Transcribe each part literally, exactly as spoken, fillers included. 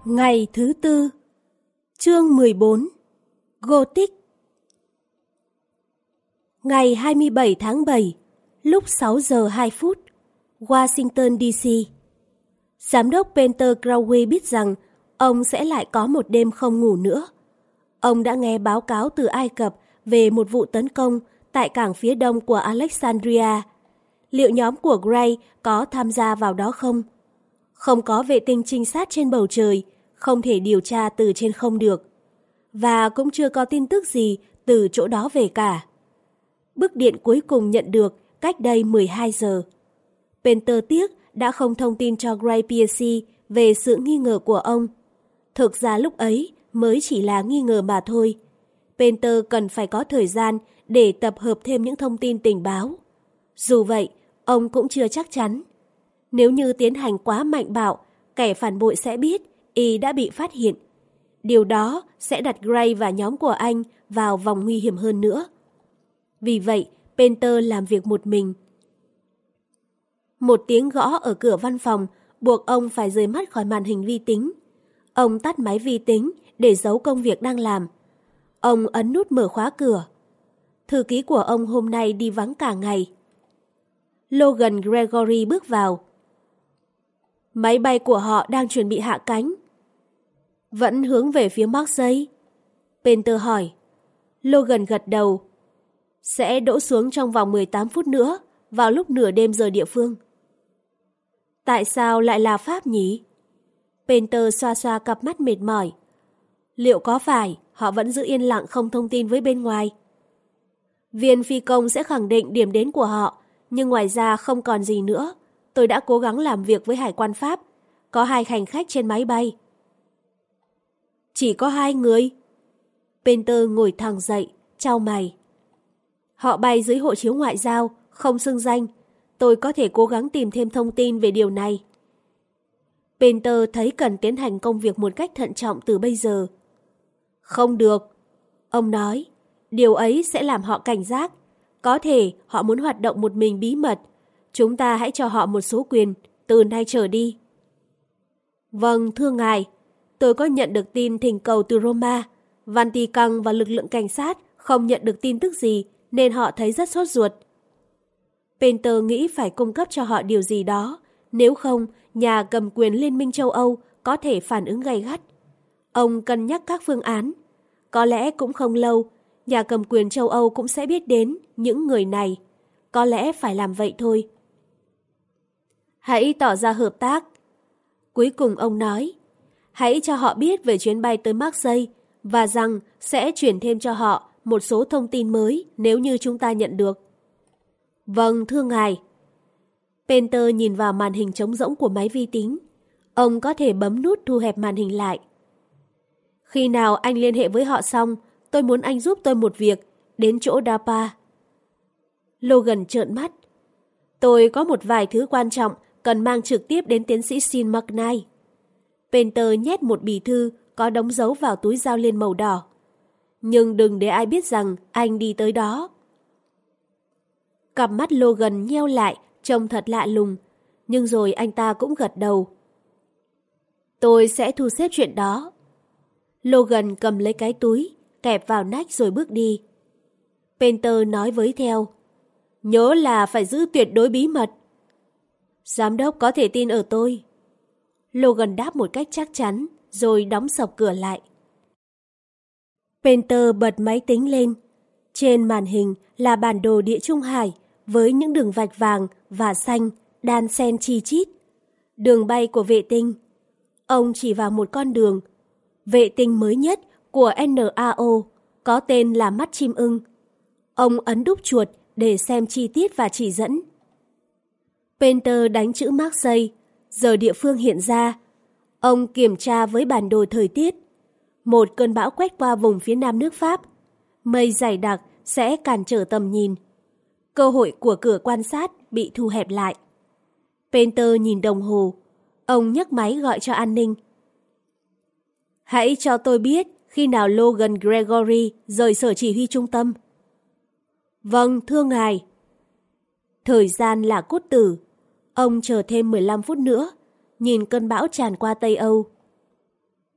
Ngày thứ tư, chương mười bốn, Gothic. Ngày hai mươi bảy tháng bảy, lúc sáu giờ hai phút, Washington đê xê. Giám đốc Peter Crowley biết rằng ông sẽ lại có một đêm không ngủ nữa. Ông đã nghe báo cáo từ Ai Cập về một vụ tấn công tại cảng phía đông của Alexandria. Liệu nhóm của Gray có tham gia vào đó không? Không có vệ tinh trinh sát trên bầu trời, không thể điều tra từ trên không được. Và cũng chưa có tin tức gì từ chỗ đó về cả. Bức điện cuối cùng nhận được cách đây mười hai giờ. Peter tiếc đã không thông tin cho Gray Piercy về sự nghi ngờ của ông. Thực ra lúc ấy mới chỉ là nghi ngờ mà thôi. Peter cần phải có thời gian để tập hợp thêm những thông tin tình báo. Dù vậy, ông cũng chưa chắc chắn. Nếu như tiến hành quá mạnh bạo, kẻ phản bội sẽ biết y đã bị phát hiện. Điều đó sẽ đặt Gray và nhóm của anh vào vòng nguy hiểm hơn nữa. Vì vậy, Peter làm việc một mình. Một tiếng gõ ở cửa văn phòng buộc ông phải rời mắt khỏi màn hình vi tính. Ông tắt máy vi tính để giấu công việc đang làm. Ông ấn nút mở khóa cửa. Thư ký của ông hôm nay đi vắng cả ngày. Logan Gregory bước vào. Máy bay của họ đang chuẩn bị hạ cánh. Vẫn hướng về phía Marseille? Peter hỏi. Logan gật đầu. Sẽ đỗ xuống trong vòng mười tám phút nữa, vào lúc nửa đêm giờ địa phương. Tại sao lại là Pháp nhỉ? Peter xoa xoa cặp mắt mệt mỏi. Liệu có phải họ vẫn giữ yên lặng không thông tin với bên ngoài? Viên phi công sẽ khẳng định điểm đến của họ, nhưng ngoài ra không còn gì nữa. Tôi đã cố gắng làm việc với hải quan Pháp. Có hai hành khách trên máy bay. Chỉ có hai người? Peter ngồi thẳng dậy, chau mày. Họ bay dưới hộ chiếu ngoại giao, không xưng danh. Tôi có thể cố gắng tìm thêm thông tin về điều này. Peter thấy cần tiến hành công việc một cách thận trọng từ bây giờ. Không được. Ông nói, điều ấy sẽ làm họ cảnh giác. Có thể họ muốn hoạt động một mình bí mật. Chúng ta hãy cho họ một số quyền, từ nay trở đi. Vâng, thưa ngài. Tôi có nhận được tin thỉnh cầu từ Roma. Vatican và lực lượng cảnh sát không nhận được tin tức gì, nên họ thấy rất sốt ruột. Peter nghĩ phải cung cấp cho họ điều gì đó. Nếu không, nhà cầm quyền Liên minh châu Âu có thể phản ứng gay gắt. Ông cân nhắc các phương án. Có lẽ cũng không lâu, nhà cầm quyền châu Âu cũng sẽ biết đến những người này. Có lẽ phải làm vậy thôi. Hãy tỏ ra hợp tác. Cuối cùng ông nói, hãy cho họ biết về chuyến bay tới Marseille và rằng sẽ chuyển thêm cho họ một số thông tin mới nếu như chúng ta nhận được. Vâng, thưa ngài. Peter nhìn vào màn hình trống rỗng của máy vi tính. Ông có thể bấm nút thu hẹp màn hình lại. Khi nào anh liên hệ với họ xong, tôi muốn anh giúp tôi một việc, đến chỗ Dapa. Logan trợn mắt. Tôi có một vài thứ quan trọng cần mang trực tiếp đến tiến sĩ Sean McKnight. Peter nhét một bì thư có đóng dấu vào túi dao liên màu đỏ. Nhưng đừng để ai biết rằng anh đi tới đó. Cặp mắt Logan nheo lại, trông thật lạ lùng. Nhưng rồi anh ta cũng gật đầu. Tôi sẽ thu xếp chuyện đó. Logan cầm lấy cái túi, kẹp vào nách rồi bước đi. Peter nói với theo. Nhớ là phải giữ tuyệt đối bí mật. Giám đốc có thể tin ở tôi. Logan đáp một cách chắc chắn, rồi đóng sập cửa lại. Peter bật máy tính lên. Trên màn hình là bản đồ Địa Trung Hải với những đường vạch vàng và xanh đan xen chi chít. Đường bay của vệ tinh. Ông chỉ vào một con đường. Vệ tinh mới nhất của en a o có tên là mắt chim ưng. Ông ấn đúp chuột để xem chi tiết và chỉ dẫn. Peter đánh chữ Marseille, giờ địa phương hiện ra. Ông kiểm tra với bản đồ thời tiết. Một cơn bão quét qua vùng phía nam nước Pháp. Mây dày đặc sẽ cản trở tầm nhìn. Cơ hội của cửa quan sát bị thu hẹp lại. Peter nhìn đồng hồ. Ông nhấc máy gọi cho an ninh. Hãy cho tôi biết khi nào Logan Gregory rời sở chỉ huy trung tâm. Vâng, thưa ngài. Thời gian là cốt tử. Ông chờ thêm mười lăm phút nữa, nhìn cơn bão tràn qua Tây Âu.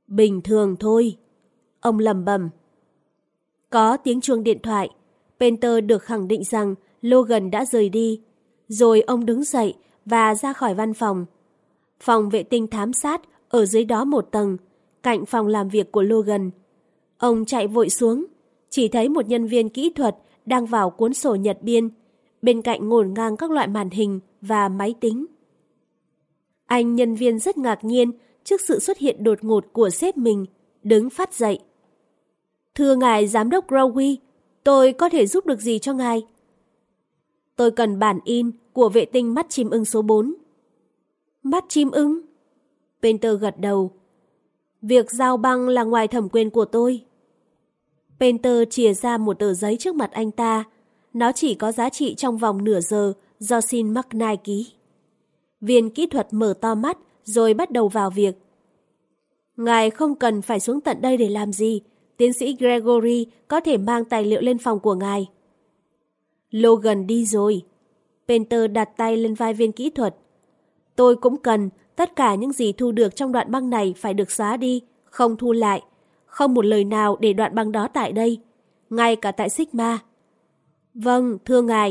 Bình thường thôi. Ông lẩm bẩm. Có tiếng chuông điện thoại. Penter được khẳng định rằng Logan đã rời đi. Rồi ông đứng dậy và ra khỏi văn phòng. Phòng vệ tinh thám sát ở dưới đó một tầng, cạnh phòng làm việc của Logan. Ông chạy vội xuống, chỉ thấy một nhân viên kỹ thuật đang vào cuốn sổ nhật biên, bên cạnh ngổn ngang các loại màn hình và máy tính. Anh nhân viên rất ngạc nhiên trước sự xuất hiện đột ngột của sếp mình, đứng phát dậy. Thưa ngài giám đốc Growy, tôi có thể giúp được gì cho ngài? Tôi cần bản in của vệ tinh mắt chim ưng số bốn. Mắt chim ưng? Penter gật đầu. Việc giao băng là ngoài thẩm quyền của tôi. Penter chìa ra một tờ giấy trước mặt anh ta. Nó chỉ có giá trị trong vòng nửa giờ do Sean McKnight ký. Viên kỹ thuật mở to mắt rồi bắt đầu vào việc. Ngài không cần phải xuống tận đây để làm gì. Tiến sĩ Gregory có thể mang tài liệu lên phòng của ngài. Logan đi rồi. Penter đặt tay lên vai viên kỹ thuật. Tôi cũng cần tất cả những gì thu được trong đoạn băng này phải được xóa đi, không thu lại. Không một lời nào để đoạn băng đó tại đây, ngay cả tại Sigma. Vâng, thưa ngài.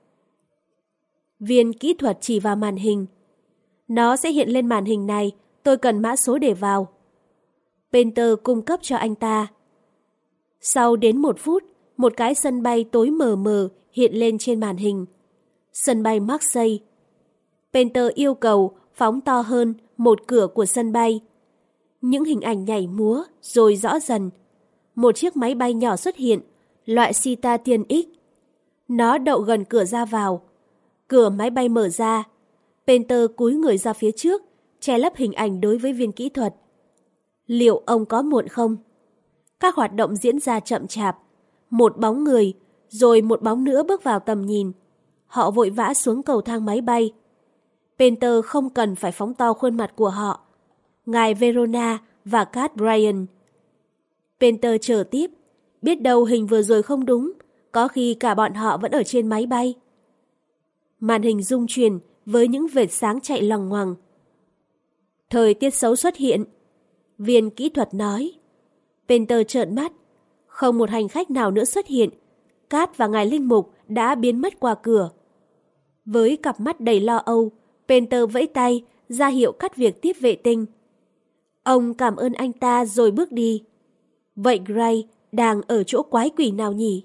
Viên kỹ thuật chỉ vào màn hình. Nó sẽ hiện lên màn hình này, tôi cần mã số để vào. Penter cung cấp cho anh ta. Sau đến một phút, một cái sân bay tối mờ mờ hiện lên trên màn hình. Sân bay Marseille. Penter yêu cầu phóng to hơn một cửa của sân bay. Những hình ảnh nhảy múa rồi rõ dần. Một chiếc máy bay nhỏ xuất hiện, loại Citation X. Nó đậu gần cửa ra vào. Cửa máy bay mở ra. Penter cúi người ra phía trước, che lấp hình ảnh đối với viên kỹ thuật. Liệu ông có muộn không? Các hoạt động diễn ra chậm chạp. Một bóng người, rồi một bóng nữa bước vào tầm nhìn. Họ vội vã xuống cầu thang máy bay. Penter không cần phải phóng to khuôn mặt của họ. Ngài Verona và Cat Bryan. Penter chờ tiếp. Biết đâu hình vừa rồi không đúng, có khi cả bọn họ vẫn ở trên máy bay. Màn hình rung chuyển với những vệt sáng chạy loằng ngoằng. Thời tiết xấu xuất hiện. Viên kỹ thuật nói. Penter trợn mắt. Không một hành khách nào nữa xuất hiện. Cat và ngài linh mục đã biến mất qua cửa. Với cặp mắt đầy lo âu, Penter vẫy tay ra hiệu cắt việc tiếp vệ tinh. Ông cảm ơn anh ta rồi bước đi. Vậy Gray đang ở chỗ quái quỷ nào nhỉ?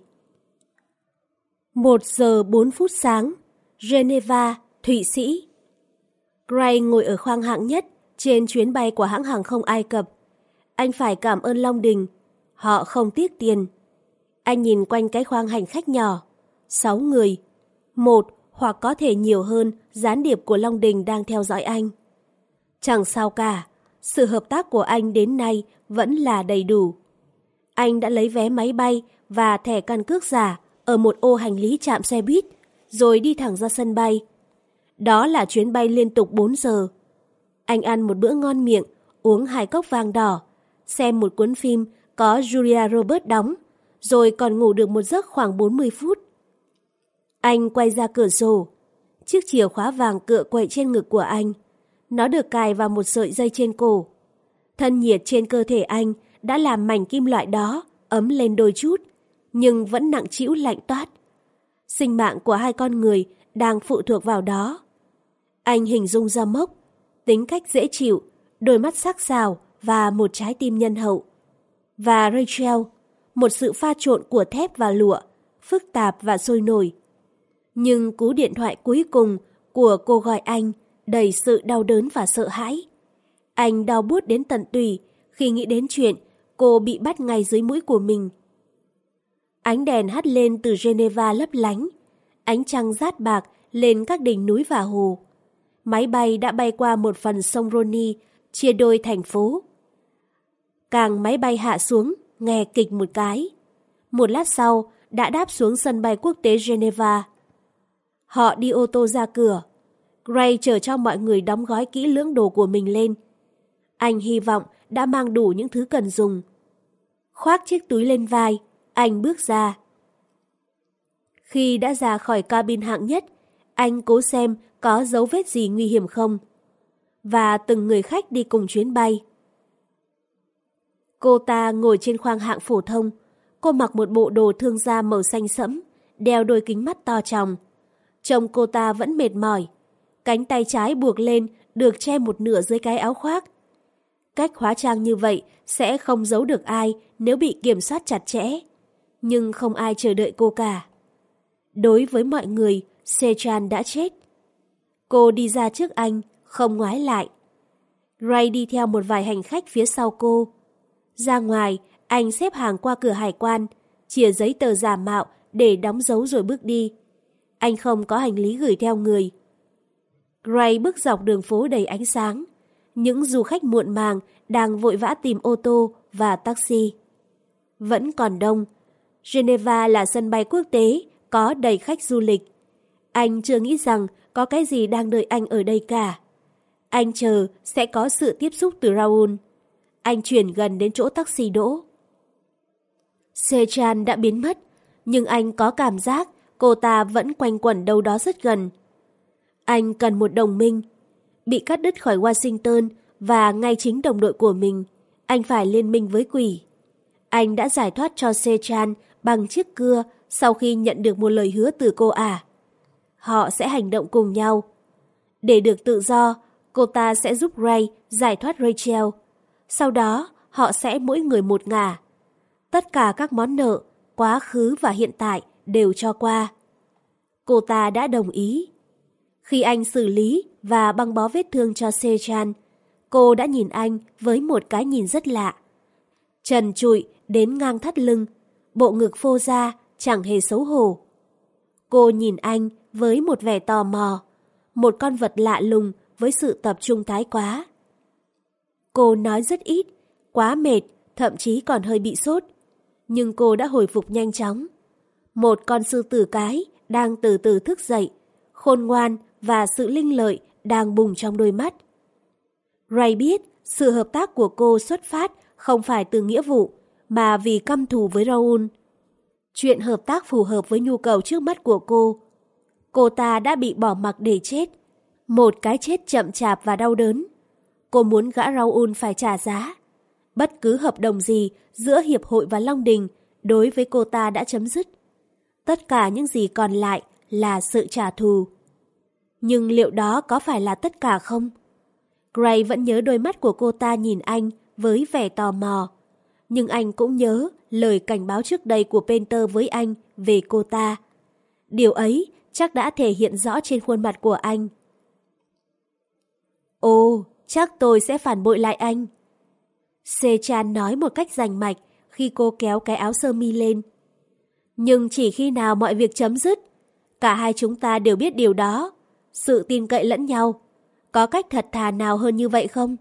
Một giờ bốn phút sáng, Geneva, Thụy Sĩ. Gray ngồi ở khoang hạng nhất trên chuyến bay của hãng hàng không Ai Cập. Anh phải cảm ơn Long Đình. Họ không tiếc tiền. Anh nhìn quanh cái khoang hành khách nhỏ. Sáu người. Một hoặc có thể nhiều hơn gián điệp của Long Đình đang theo dõi anh. Chẳng sao cả. Sự hợp tác của anh đến nay vẫn là đầy đủ. Anh đã lấy vé máy bay và thẻ căn cước giả ở một ô hành lý trạm xe buýt, rồi đi thẳng ra sân bay. Đó là chuyến bay liên tục bốn giờ. Anh ăn một bữa ngon miệng, uống hai cốc vang đỏ, xem một cuốn phim có Julia Roberts đóng, rồi còn ngủ được một giấc khoảng bốn mươi phút. Anh quay ra cửa sổ. Chiếc chìa khóa vàng cựa quậy trên ngực của anh. Nó được cài vào một sợi dây trên cổ. Thân nhiệt trên cơ thể anh đã làm mảnh kim loại đó ấm lên đôi chút, nhưng vẫn nặng trĩu lạnh toát. Sinh mạng của hai con người đang phụ thuộc vào đó. Anh hình dung ra mốc, tính cách dễ chịu, đôi mắt sắc sảo và một trái tim nhân hậu. Và Rachel, một sự pha trộn của thép và lụa, phức tạp và sôi nổi. Nhưng cú điện thoại cuối cùng của cô gọi anh đầy sự đau đớn và sợ hãi. Anh đau buốt đến tận tủy khi nghĩ đến chuyện cô bị bắt ngay dưới mũi của mình. Ánh đèn hắt lên từ Geneva lấp lánh, ánh trăng rát bạc lên các đỉnh núi và hồ. Máy bay đã bay qua một phần sông Roni, chia đôi thành phố. Càng máy bay hạ xuống, nghe kịch một cái. Một lát sau, đã đáp xuống sân bay quốc tế Geneva. Họ đi ô tô ra cửa. Gray chờ cho mọi người đóng gói kỹ lưỡng đồ của mình lên. Anh hy vọng đã mang đủ những thứ cần dùng. Khoác chiếc túi lên vai, anh bước ra. Khi đã ra khỏi cabin hạng nhất, anh cố xem có dấu vết gì nguy hiểm không. Và từng người khách đi cùng chuyến bay. Cô ta ngồi trên khoang hạng phổ thông. Cô mặc một bộ đồ thương gia màu xanh sẫm, đeo đôi kính mắt to tròng. Trông cô ta vẫn mệt mỏi. Cánh tay trái buộc lên được che một nửa dưới cái áo khoác. Cách hóa trang như vậy sẽ không giấu được ai nếu bị kiểm soát chặt chẽ. Nhưng không ai chờ đợi cô cả. Đối với mọi người, Sechan đã chết. Cô đi ra trước anh, không ngoái lại. Ray đi theo một vài hành khách phía sau cô. Ra ngoài, anh xếp hàng qua cửa hải quan, chìa giấy tờ giả mạo để đóng dấu rồi bước đi. Anh không có hành lý gửi theo người. Ray bước dọc đường phố đầy ánh sáng. Những du khách muộn màng đang vội vã tìm ô tô và taxi. Vẫn còn đông. Geneva là sân bay quốc tế, có đầy khách du lịch. Anh chưa nghĩ rằng có cái gì đang đợi anh ở đây cả. Anh chờ sẽ có sự tiếp xúc từ Raoul. Anh chuyển gần đến chỗ taxi đỗ. Sechan đã biến mất, nhưng anh có cảm giác cô ta vẫn quanh quẩn đâu đó rất gần. Anh cần một đồng minh. Bị cắt đứt khỏi Washington và ngay chính đồng đội của mình, anh phải liên minh với quỷ. Anh đã giải thoát cho Sechan bằng chiếc cưa sau khi nhận được một lời hứa từ cô ả. Họ sẽ hành động cùng nhau. Để được tự do, cô ta sẽ giúp Ray giải thoát Rachel. Sau đó, họ sẽ mỗi người một ngả. Tất cả các món nợ, quá khứ và hiện tại đều cho qua. Cô ta đã đồng ý. Khi anh xử lý và băng bó vết thương cho Sechan, cô đã nhìn anh với một cái nhìn rất lạ. Trần trụi đến ngang thắt lưng, bộ ngực phô ra chẳng hề xấu hổ. Cô nhìn anh với một vẻ tò mò, một con vật lạ lùng với sự tập trung thái quá. Cô nói rất ít, quá mệt, thậm chí còn hơi bị sốt. Nhưng cô đã hồi phục nhanh chóng. Một con sư tử cái đang từ từ thức dậy, khôn ngoan và sự linh lợi đang bùng trong đôi mắt. Ray biết sự hợp tác của cô xuất phát không phải từ nghĩa vụ, mà vì căm thù với Raoul. Chuyện hợp tác phù hợp với nhu cầu trước mắt của cô. Cô ta đã bị bỏ mặc để chết. Một cái chết chậm chạp và đau đớn. Cô muốn gã Raoul phải trả giá. Bất cứ hợp đồng gì giữa Hiệp hội và Long Đình đối với cô ta đã chấm dứt. Tất cả những gì còn lại là sự trả thù. Nhưng liệu đó có phải là tất cả không? Gray vẫn nhớ đôi mắt của cô ta nhìn anh với vẻ tò mò. Nhưng anh cũng nhớ lời cảnh báo trước đây của Painter với anh về cô ta. Điều ấy chắc đã thể hiện rõ trên khuôn mặt của anh. Ồ, chắc tôi sẽ phản bội lại anh. Sechan nói một cách rành mạch khi cô kéo cái áo sơ mi lên. Nhưng chỉ khi nào mọi việc chấm dứt, cả hai chúng ta đều biết điều đó. Sự tin cậy lẫn nhau. Có cách thật thà nào hơn như vậy không?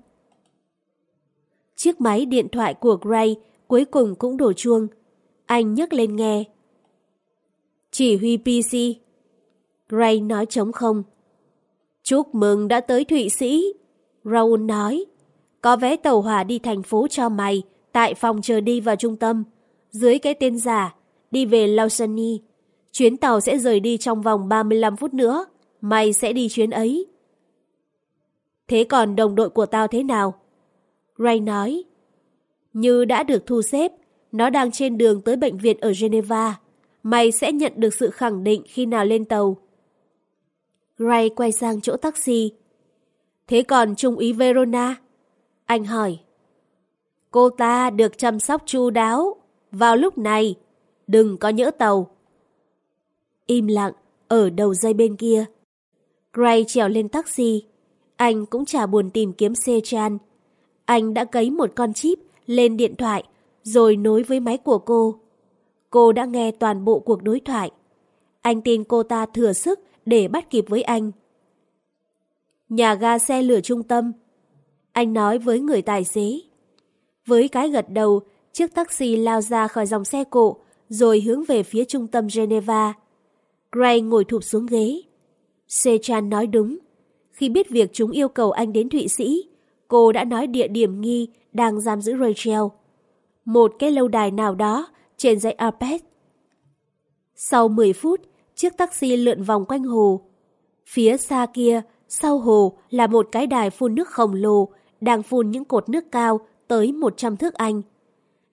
Chiếc máy điện thoại của Gray cuối cùng cũng đổ chuông. Anh nhấc lên nghe. Chỉ huy pê xê. Gray nói trống không. Chúc mừng đã tới Thụy Sĩ. Raoul nói. Có vé tàu hỏa đi thành phố cho mày tại phòng chờ đi vào trung tâm. Dưới cái tên giả, đi về Lausanne. Chuyến tàu sẽ rời đi trong vòng ba mươi lăm phút nữa. Mày sẽ đi chuyến ấy. Thế còn đồng đội của tao thế nào? Ray nói. Như đã được thu xếp, nó đang trên đường tới bệnh viện ở Geneva. Mày sẽ nhận được sự khẳng định khi nào lên tàu. Ray quay sang chỗ taxi. Thế còn Trung úy Verona? Anh hỏi. Cô ta được chăm sóc chu đáo. Vào lúc này, đừng có nhỡ tàu. Im lặng, ở đầu dây bên kia. Gray trèo lên taxi. Anh cũng chả buồn tìm kiếm Sechan. Anh đã cấy một con chip lên điện thoại rồi nối với máy của cô. Cô đã nghe toàn bộ cuộc đối thoại. Anh tin cô ta thừa sức để bắt kịp với anh. Nhà ga xe lửa trung tâm. Anh nói với người tài xế. Với cái gật đầu, chiếc taxi lao ra khỏi dòng xe cộ rồi hướng về phía trung tâm Geneva. Gray ngồi thụp xuống ghế. Sechan nói đúng. Khi biết việc chúng yêu cầu anh đến Thụy Sĩ, cô đã nói địa điểm nghi đang giam giữ Rachel. Một cái lâu đài nào đó trên dãy Alpes. Sau mười phút, chiếc taxi lượn vòng quanh hồ. Phía xa kia, sau hồ là một cái đài phun nước khổng lồ đang phun những cột nước cao tới một trăm thước Anh.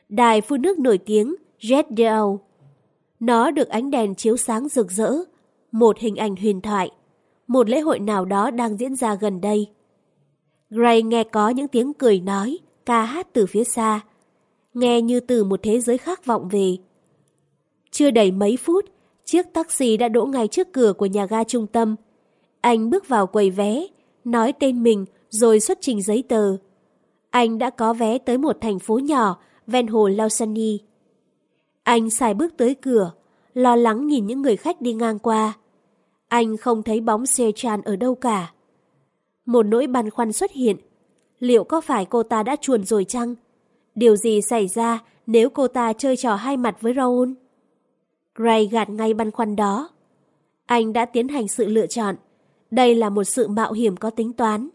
Đài phun nước nổi tiếng Jet Dell. Nó được ánh đèn chiếu sáng rực rỡ, một hình ảnh huyền thoại, một lễ hội nào đó đang diễn ra gần đây. Gray nghe có những tiếng cười nói, ca hát từ phía xa, nghe như từ một thế giới khác vọng về. Chưa đầy mấy phút, chiếc taxi đã đỗ ngay trước cửa của nhà ga trung tâm. Anh bước vào quầy vé, nói tên mình rồi xuất trình giấy tờ. Anh đã có vé tới một thành phố nhỏ ven hồ Lausanne. Anh sải bước tới cửa, lo lắng nhìn những người khách đi ngang qua. Anh không thấy bóng Sechan ở đâu cả. Một nỗi băn khoăn xuất hiện. Liệu có phải cô ta đã chuồn rồi chăng? Điều gì xảy ra nếu cô ta chơi trò hai mặt với Raoul? Gray gạt ngay băn khoăn đó. Anh đã tiến hành sự lựa chọn. Đây là một sự mạo hiểm có tính toán.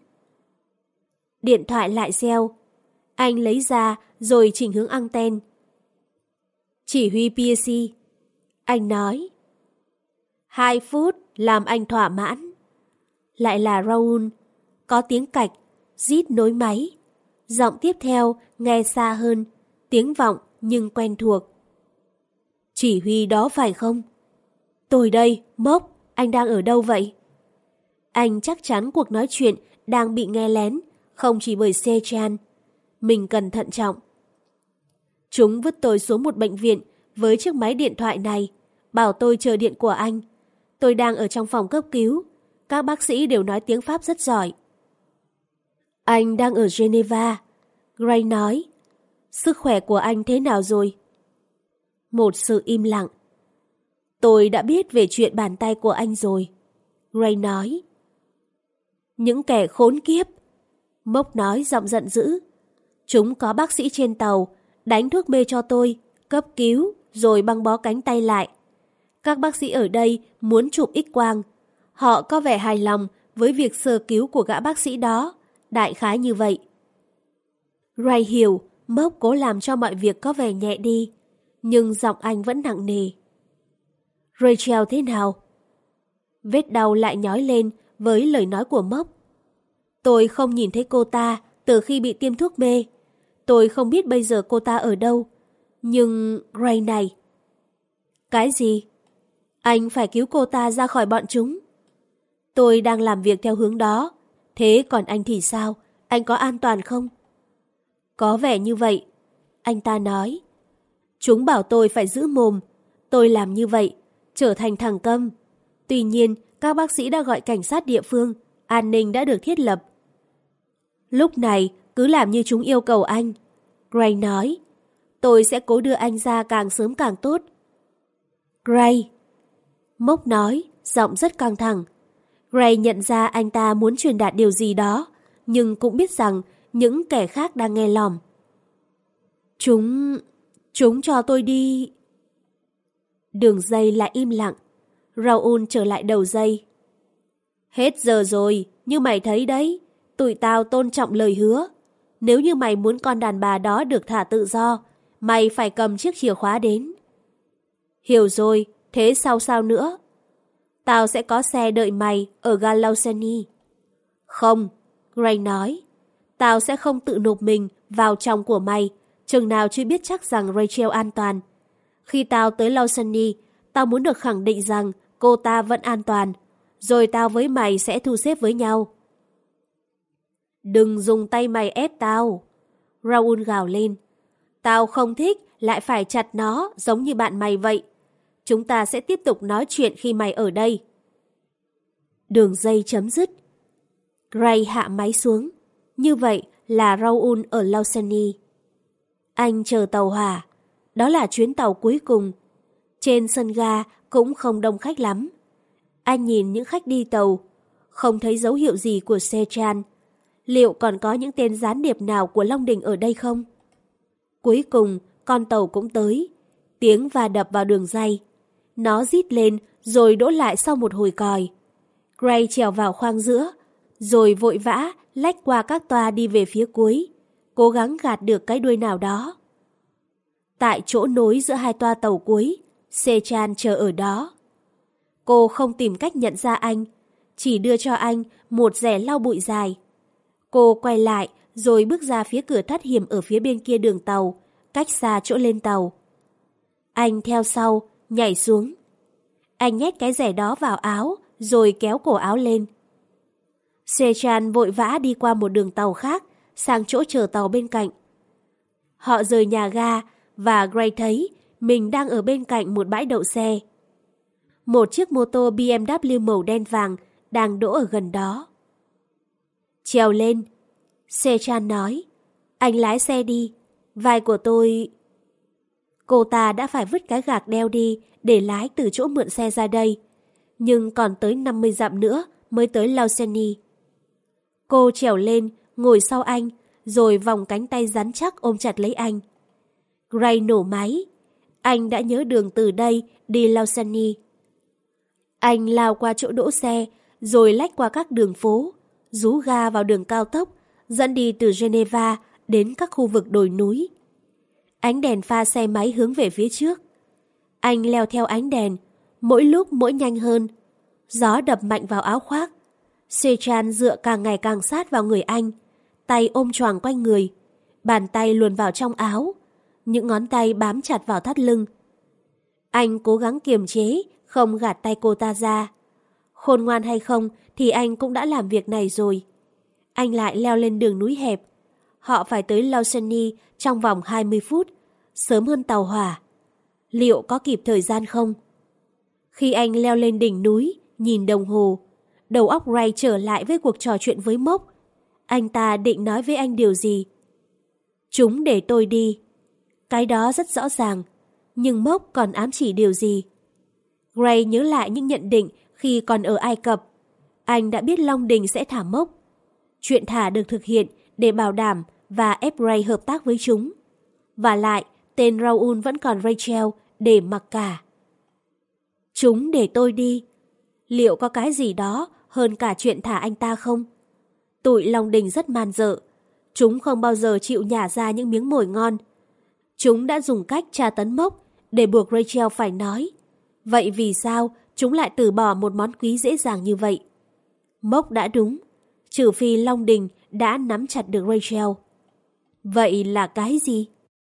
Điện thoại lại reo. Anh lấy ra rồi chỉnh hướng anten. Chỉ huy pê xê. Anh nói. Hai phút làm anh thỏa mãn. Lại là Raoul. Có tiếng cạch, rít nối máy. Giọng tiếp theo nghe xa hơn, tiếng vọng nhưng quen thuộc. Chỉ huy đó phải không? Tôi đây, Mốc, anh đang ở đâu vậy? Anh chắc chắn cuộc nói chuyện đang bị nghe lén, không chỉ bởi Sechan. Mình cần thận trọng. Chúng vứt tôi xuống một bệnh viện với chiếc máy điện thoại này, bảo tôi chờ điện của anh. Tôi đang ở trong phòng cấp cứu. Các bác sĩ đều nói tiếng Pháp rất giỏi. Anh đang ở Geneva. Gray nói. Sức khỏe của anh thế nào rồi? Một sự im lặng. Tôi đã biết về chuyện bàn tay của anh rồi. Gray nói. Những kẻ khốn kiếp. Mốc nói giọng giận dữ. Chúng có bác sĩ trên tàu, đánh thuốc mê cho tôi, cấp cứu, rồi băng bó cánh tay lại. Các bác sĩ ở đây muốn chụp X-quang. Họ có vẻ hài lòng với việc sơ cứu của gã bác sĩ đó, đại khái như vậy. Gray hiểu, Mốc cố làm cho mọi việc có vẻ nhẹ đi, nhưng giọng anh vẫn nặng nề. Rachel thế nào? Vết đau lại nhói lên với lời nói của Mốc. Tôi không nhìn thấy cô ta từ khi bị tiêm thuốc mê. Tôi không biết bây giờ cô ta ở đâu. Nhưng Gray này... Cái gì? Anh phải cứu cô ta ra khỏi bọn chúng. Tôi đang làm việc theo hướng đó. Thế còn anh thì sao? Anh có an toàn không? Có vẻ như vậy. Anh ta nói. Chúng bảo tôi phải giữ mồm. Tôi làm như vậy, trở thành thằng câm. Tuy nhiên, các bác sĩ đã gọi cảnh sát địa phương. An ninh đã được thiết lập. Lúc này, cứ làm như chúng yêu cầu anh. Gray nói. Tôi sẽ cố đưa anh ra càng sớm càng tốt. Gray. Mốc nói, giọng rất căng thẳng. Gray nhận ra anh ta muốn truyền đạt điều gì đó, nhưng cũng biết rằng những kẻ khác đang nghe lỏm. Chúng... chúng cho tôi đi... Đường dây lại im lặng. Raoul trở lại đầu dây. Hết giờ rồi, như mày thấy đấy, tụi tao tôn trọng lời hứa. Nếu như mày muốn con đàn bà đó được thả tự do, mày phải cầm chiếc chìa khóa đến. Hiểu rồi, thế sao sao nữa? Tao sẽ có xe đợi mày ở ga Lausanne. Không, Gray nói. Tao sẽ không tự nộp mình vào trong của mày, chừng nào chưa biết chắc rằng Rachel an toàn. Khi tao tới Lausanne, tao muốn được khẳng định rằng cô ta vẫn an toàn. Rồi tao với mày sẽ thu xếp với nhau. Đừng dùng tay mày ép tao. Raoul gào lên. Tao không thích lại phải chặt nó giống như bạn mày vậy. Chúng ta sẽ tiếp tục nói chuyện khi mày ở đây. Đường dây chấm dứt. Gray hạ máy xuống. Như vậy là Raoul ở Lausanne. Anh chờ tàu hỏa. Đó là chuyến tàu cuối cùng. Trên sân ga cũng không đông khách lắm. Anh nhìn những khách đi tàu. Không thấy dấu hiệu gì của Sechan. Liệu còn có những tên gián điệp nào của Long Đình ở đây không? Cuối cùng, con tàu cũng tới. Tiếng va đập vào đường ray. Nó rít lên rồi đỗ lại sau một hồi còi. Gray trèo vào khoang giữa, rồi vội vã lách qua các toa đi về phía cuối, cố gắng gạt được cái đuôi nào đó. Tại chỗ nối giữa hai toa tàu cuối, Sechan chờ ở đó. Cô không tìm cách nhận ra anh, chỉ đưa cho anh một rẻ lau bụi dài. Cô quay lại rồi bước ra phía cửa thoát hiểm ở phía bên kia đường tàu, cách xa chỗ lên tàu. Anh theo sau, nhảy xuống. Anh nhét cái rẻ đó vào áo, rồi kéo cổ áo lên. Sechan vội vã đi qua một đường tàu khác, sang chỗ chờ tàu bên cạnh. Họ rời nhà ga, và Gray thấy mình đang ở bên cạnh một bãi đậu xe. Một chiếc mô tô bê em vê màu đen vàng đang đỗ ở gần đó. Trèo lên, Sechan nói. Anh lái xe đi, vai của tôi... Cô ta đã phải vứt cái gạc đeo đi để lái từ chỗ mượn xe ra đây, nhưng còn tới năm mươi dặm nữa mới tới Lausanne. Cô trèo lên, ngồi sau anh, rồi vòng cánh tay rắn chắc ôm chặt lấy anh. Gray nổ máy. Anh đã nhớ đường từ đây đi Lausanne. Anh lao qua chỗ đỗ xe, rồi lách qua các đường phố, rú ga vào đường cao tốc, dẫn đi từ Geneva đến các khu vực đồi núi. Ánh đèn pha xe máy hướng về phía trước. Anh leo theo ánh đèn, mỗi lúc mỗi nhanh hơn. Gió đập mạnh vào áo khoác. Sechan dựa càng ngày càng sát vào người anh, tay ôm choàng quanh người, bàn tay luồn vào trong áo, những ngón tay bám chặt vào thắt lưng. Anh cố gắng kiềm chế, không gạt tay cô ta ra. Khôn ngoan hay không thì anh cũng đã làm việc này rồi. Anh lại leo lên đường núi hẹp. Họ phải tới Lausanne trong vòng hai mươi phút, sớm hơn tàu hỏa. Liệu có kịp thời gian không? Khi anh leo lên đỉnh núi, nhìn đồng hồ, đầu óc Gray trở lại với cuộc trò chuyện với Mốc. Anh ta định nói với anh điều gì? Chúng để tôi đi. Cái đó rất rõ ràng, nhưng Mốc còn ám chỉ điều gì? Gray nhớ lại những nhận định khi còn ở Ai Cập. Anh đã biết Long Đình sẽ thả Mốc. Chuyện thả được thực hiện để bảo đảm và ép Gray hợp tác với chúng. Và lại, tên Raoul vẫn còn Rachel để mặc cả. Chúng để tôi đi. Liệu có cái gì đó hơn cả chuyện thả anh ta không? Tụi Long Đình rất man dợ. Chúng không bao giờ chịu nhả ra những miếng mồi ngon. Chúng đã dùng cách tra tấn Mốc để buộc Rachel phải nói. Vậy vì sao chúng lại từ bỏ một món quý dễ dàng như vậy? Mốc đã đúng, trừ phi Long Đình đã nắm chặt được Rachel. Vậy là cái gì?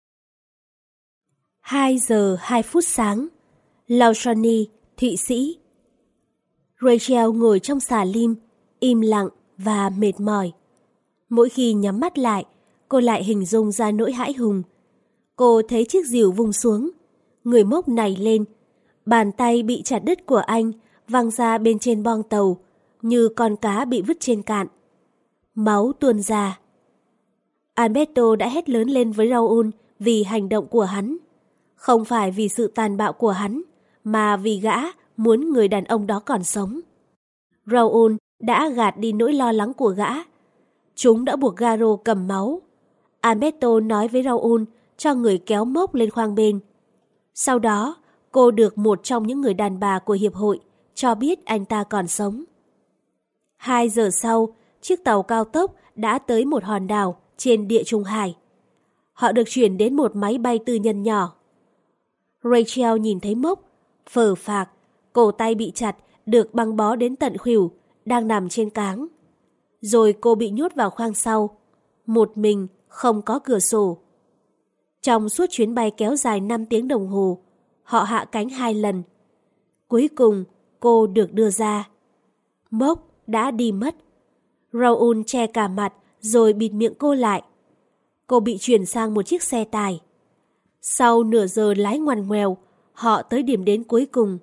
Hai giờ hai phút sáng, Lausanne, Thụy Sĩ. Rachel ngồi trong xà lim, im lặng và mệt mỏi. Mỗi khi nhắm mắt lại, cô lại hình dung ra nỗi hãi hùng. Cô thấy chiếc rìu vung xuống, người Mốc nảy lên, bàn tay bị chặt đứt của anh văng ra bên trên boong tàu, như con cá bị vứt trên cạn. Máu tuôn ra. Alberto đã hét lớn lên với Raoul vì hành động của hắn. Không phải vì sự tàn bạo của hắn, mà vì gã muốn người đàn ông đó còn sống. Raoul đã gạt đi nỗi lo lắng của gã. Chúng đã buộc Garo cầm máu. Alberto nói với Raoul cho người kéo Mốc lên khoang bên. Sau đó, cô được một trong những người đàn bà của hiệp hội cho biết anh ta còn sống. Hai giờ sau, chiếc tàu cao tốc đã tới một hòn đảo trên Địa Trung Hải. Họ được chuyển đến một máy bay tư nhân nhỏ. Rachel nhìn thấy Mốc, phờ phạc, cổ tay bị chặt, được băng bó đến tận khuỷu, đang nằm trên cáng. Rồi cô bị nhốt vào khoang sau, một mình, không có cửa sổ. Trong suốt chuyến bay kéo dài năm tiếng đồng hồ, họ hạ cánh hai lần. Cuối cùng, cô được đưa ra. Mốc đã đi mất. Raoul che cả mặt rồi bịt miệng cô lại. Cô bị chuyển sang một chiếc xe tải. Sau nửa giờ lái ngoằn ngoèo, họ tới điểm đến cuối cùng.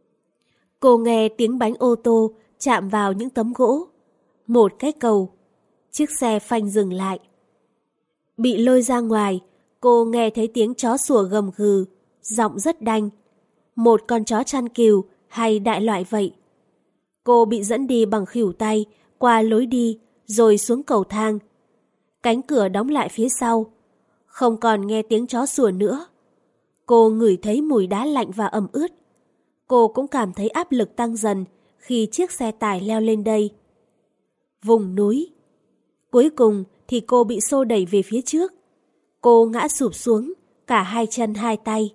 Cô nghe tiếng bánh ô tô chạm vào những tấm gỗ. Một cái cầu. Chiếc xe phanh dừng lại. Bị lôi ra ngoài, cô nghe thấy tiếng chó sủa gầm gừ, giọng rất đanh. Một con chó chăn cừu hay đại loại vậy. Cô bị dẫn đi bằng khuỷu tay, qua lối đi, rồi xuống cầu thang. Cánh cửa đóng lại phía sau. Không còn nghe tiếng chó sủa nữa. Cô ngửi thấy mùi đá lạnh và ẩm ướt. Cô cũng cảm thấy áp lực tăng dần khi chiếc xe tải leo lên đây. Vùng núi. Cuối cùng thì cô bị xô đẩy về phía trước. Cô ngã sụp xuống, cả hai chân hai tay.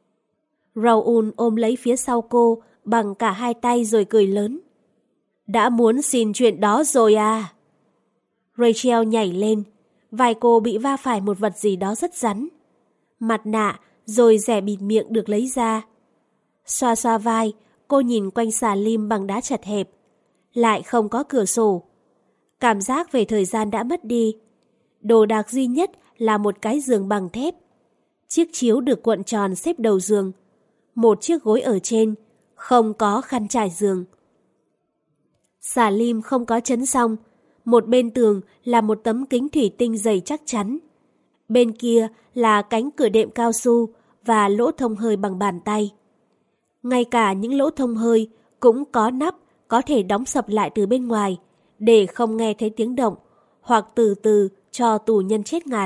Raoul ôm lấy phía sau cô bằng cả hai tay rồi cười lớn. Đã muốn xin chuyện đó rồi à? Rachel nhảy lên, vai cô bị va phải một vật gì đó rất rắn. Mặt nạ rồi rẻ bịt miệng được lấy ra. Xoa xoa vai, cô nhìn quanh xà lim bằng đá chật hẹp. Lại không có cửa sổ. Cảm giác về thời gian đã mất đi. Đồ đạc duy nhất là một cái giường bằng thép. Chiếc chiếu được cuộn tròn xếp đầu giường. Một chiếc gối ở trên, không có khăn trải giường. Xà lim không có chấn xong. Một bên tường là một tấm kính thủy tinh dày chắc chắn. Bên kia là cánh cửa đệm cao su và lỗ thông hơi bằng bàn tay. Ngay cả những lỗ thông hơi cũng có nắp có thể đóng sập lại từ bên ngoài để không nghe thấy tiếng động hoặc từ từ cho tù nhân chết ngạt.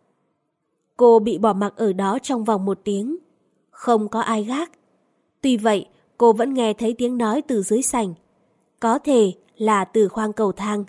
Cô bị bỏ mặc ở đó trong vòng một tiếng. Không có ai gác. Tuy vậy, cô vẫn nghe thấy tiếng nói từ dưới sảnh. Có thể là từ khoang cầu thang.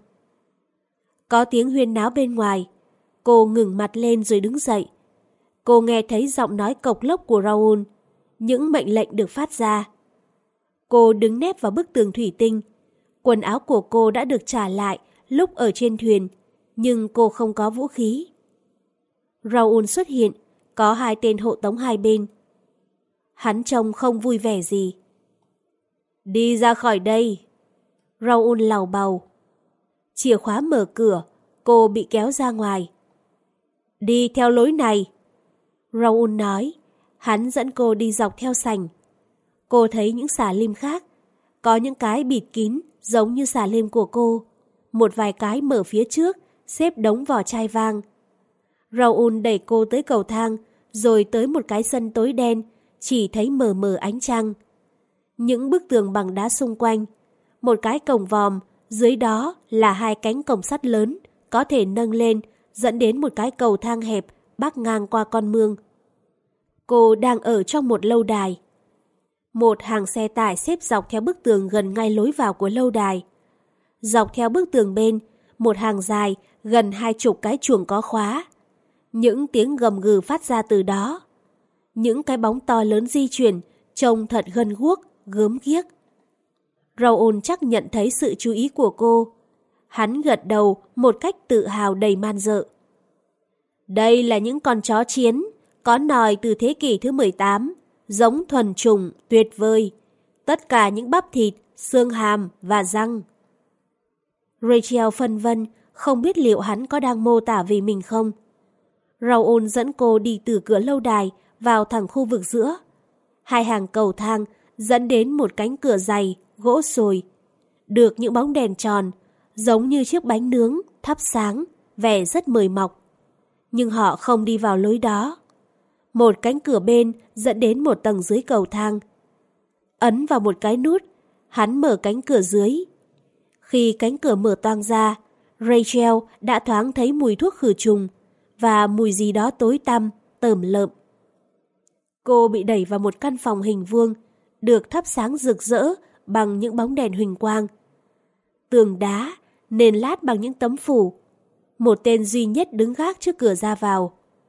Có tiếng huyên náo bên ngoài. Cô ngừng mặt lên rồi đứng dậy. Cô nghe thấy giọng nói cộc lốc của Raoul. Những mệnh lệnh được phát ra. Cô đứng nép vào bức tường thủy tinh. Quần áo của cô đã được trả lại lúc ở trên thuyền, nhưng cô không có vũ khí. Raoul xuất hiện, có hai tên hộ tống hai bên. Hắn trông không vui vẻ gì. Đi ra khỏi đây. Raoul lầu bầu. Chìa khóa mở cửa, cô bị kéo ra ngoài. Đi theo lối này. Raoul nói. Hắn dẫn cô đi dọc theo sảnh. Cô thấy những xà lim khác. Có những cái bịt kín giống như xà lim của cô. Một vài cái mở phía trước, xếp đống vỏ chai vang. Raoul đẩy cô tới cầu thang, rồi tới một cái sân tối đen, chỉ thấy mờ mờ ánh trăng. Những bức tường bằng đá xung quanh. Một cái cổng vòm, dưới đó là hai cánh cổng sắt lớn, có thể nâng lên, dẫn đến một cái cầu thang hẹp, bắc ngang qua con mương. Cô đang ở trong một lâu đài. Một hàng xe tải xếp dọc theo bức tường gần ngay lối vào của lâu đài. Dọc theo bức tường bên, một hàng dài gần hai chục cái chuồng có khóa. Những tiếng gầm gừ phát ra từ đó. Những cái bóng to lớn di chuyển, trông thật gân guốc, gớm ghiếc. Raoul chắc nhận thấy sự chú ý của cô. Hắn gật đầu một cách tự hào đầy man dợ. Đây là những con chó chiến, có nòi từ thế kỷ thứ mười tám, giống thuần chủng, tuyệt vời. Tất cả những bắp thịt, xương hàm và răng. Rachel phân vân, không biết liệu hắn có đang mô tả về mình không. Raoul dẫn cô đi từ cửa lâu đài vào thẳng khu vực giữa. Hai hàng cầu thang dẫn đến một cánh cửa dày, gỗ sồi. Được những bóng đèn tròn, giống như chiếc bánh nướng, thắp sáng, vẻ rất mời mọc. Nhưng họ không đi vào lối đó. Một cánh cửa bên dẫn đến một tầng dưới cầu thang. Ấn vào một cái nút, hắn mở cánh cửa dưới. Khi cánh cửa mở toang ra, Rachel đã thoáng thấy mùi thuốc khử trùng và mùi gì đó tối tăm, tởm lợm. Cô bị đẩy vào một căn phòng hình vuông, được thắp sáng rực rỡ bằng những bóng đèn huỳnh quang. Tường đá, nền lát bằng những tấm phủ. Một tên duy nhất đứng gác trước cửa ra vào.